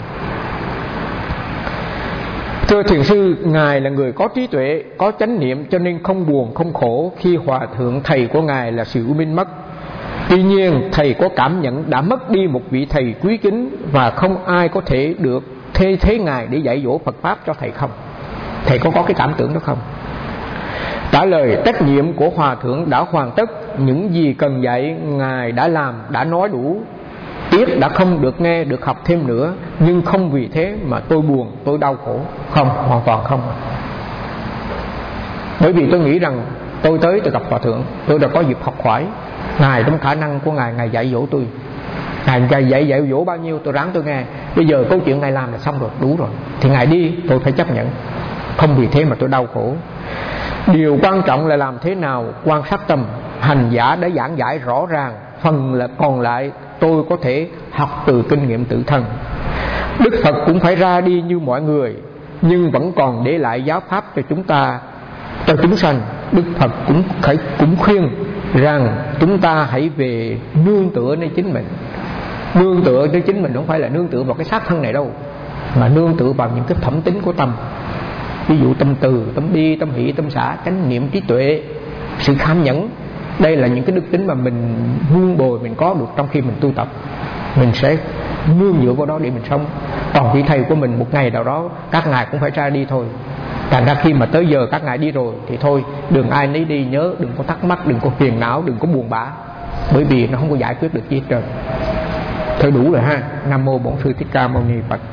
Thưa thiền sư, Ngài là người có trí tuệ, có chánh niệm, cho nên không buồn không khổ khi hòa thượng thầy của Ngài là Sự U Minh mất. Tuy nhiên thầy có cảm nhận đã mất đi một vị thầy quý kính, và không ai có thể được thay thế Ngài để dạy dỗ Phật Pháp cho thầy không? Thầy có có cái cảm tưởng đó không? Trả lời, trách nhiệm của hòa thượng đã hoàn tất, những gì cần dạy Ngài đã làm, đã nói đủ. Tiếc đã không được nghe, được học thêm nữa, nhưng không vì thế mà tôi buồn, tôi đau khổ. Không, hoàn toàn không. Bởi vì tôi nghĩ rằng tôi tới tôi gặp hòa thượng, tôi đã có dịp học hỏi Ngài, trong khả năng của Ngài, Ngài dạy dỗ tôi. Ngài, Ngài dạy dạy dỗ bao nhiêu tôi ráng tôi nghe. Bây giờ câu chuyện Ngài làm là xong rồi, đủ rồi, thì Ngài đi tôi phải chấp nhận. Không vì thế mà tôi đau khổ. Điều quan trọng là làm thế nào quan sát tâm. Hành giả đã giảng giải rõ ràng, phần là còn lại tôi có thể học từ kinh nghiệm tự thân. Đức Phật cũng phải ra đi như mọi người, nhưng vẫn còn để lại giáo pháp cho chúng ta, cho chúng sanh. Đức Phật cũng phải cũng khuyên rằng chúng ta hãy về nương tựa nơi chính mình. Nương tựa nơi chính mình không phải là nương tựa vào cái xác thân này đâu, mà nương tựa vào những cái phẩm tính của tâm. Ví dụ tâm từ, tâm bi, tâm hỷ, tâm xả, chánh niệm, trí tuệ, sự kham nhẫn. Đây là những cái đức tính mà mình muôn bồi mình có được trong khi mình tu tập. Mình sẽ nương dựa vào đó để mình sống. Còn vị thầy của mình một ngày nào đó các ngài cũng phải ra đi thôi. Thành ra khi mà tới giờ các ngài đi rồi thì thôi, đừng ai nấy đi, nhớ đừng có thắc mắc, đừng có phiền não, đừng có buồn bã, bởi vì nó không có giải quyết được gì hết trơn. Thôi đủ rồi ha. Nam mô Bổn Sư Thích Ca Mâu Ni Phật.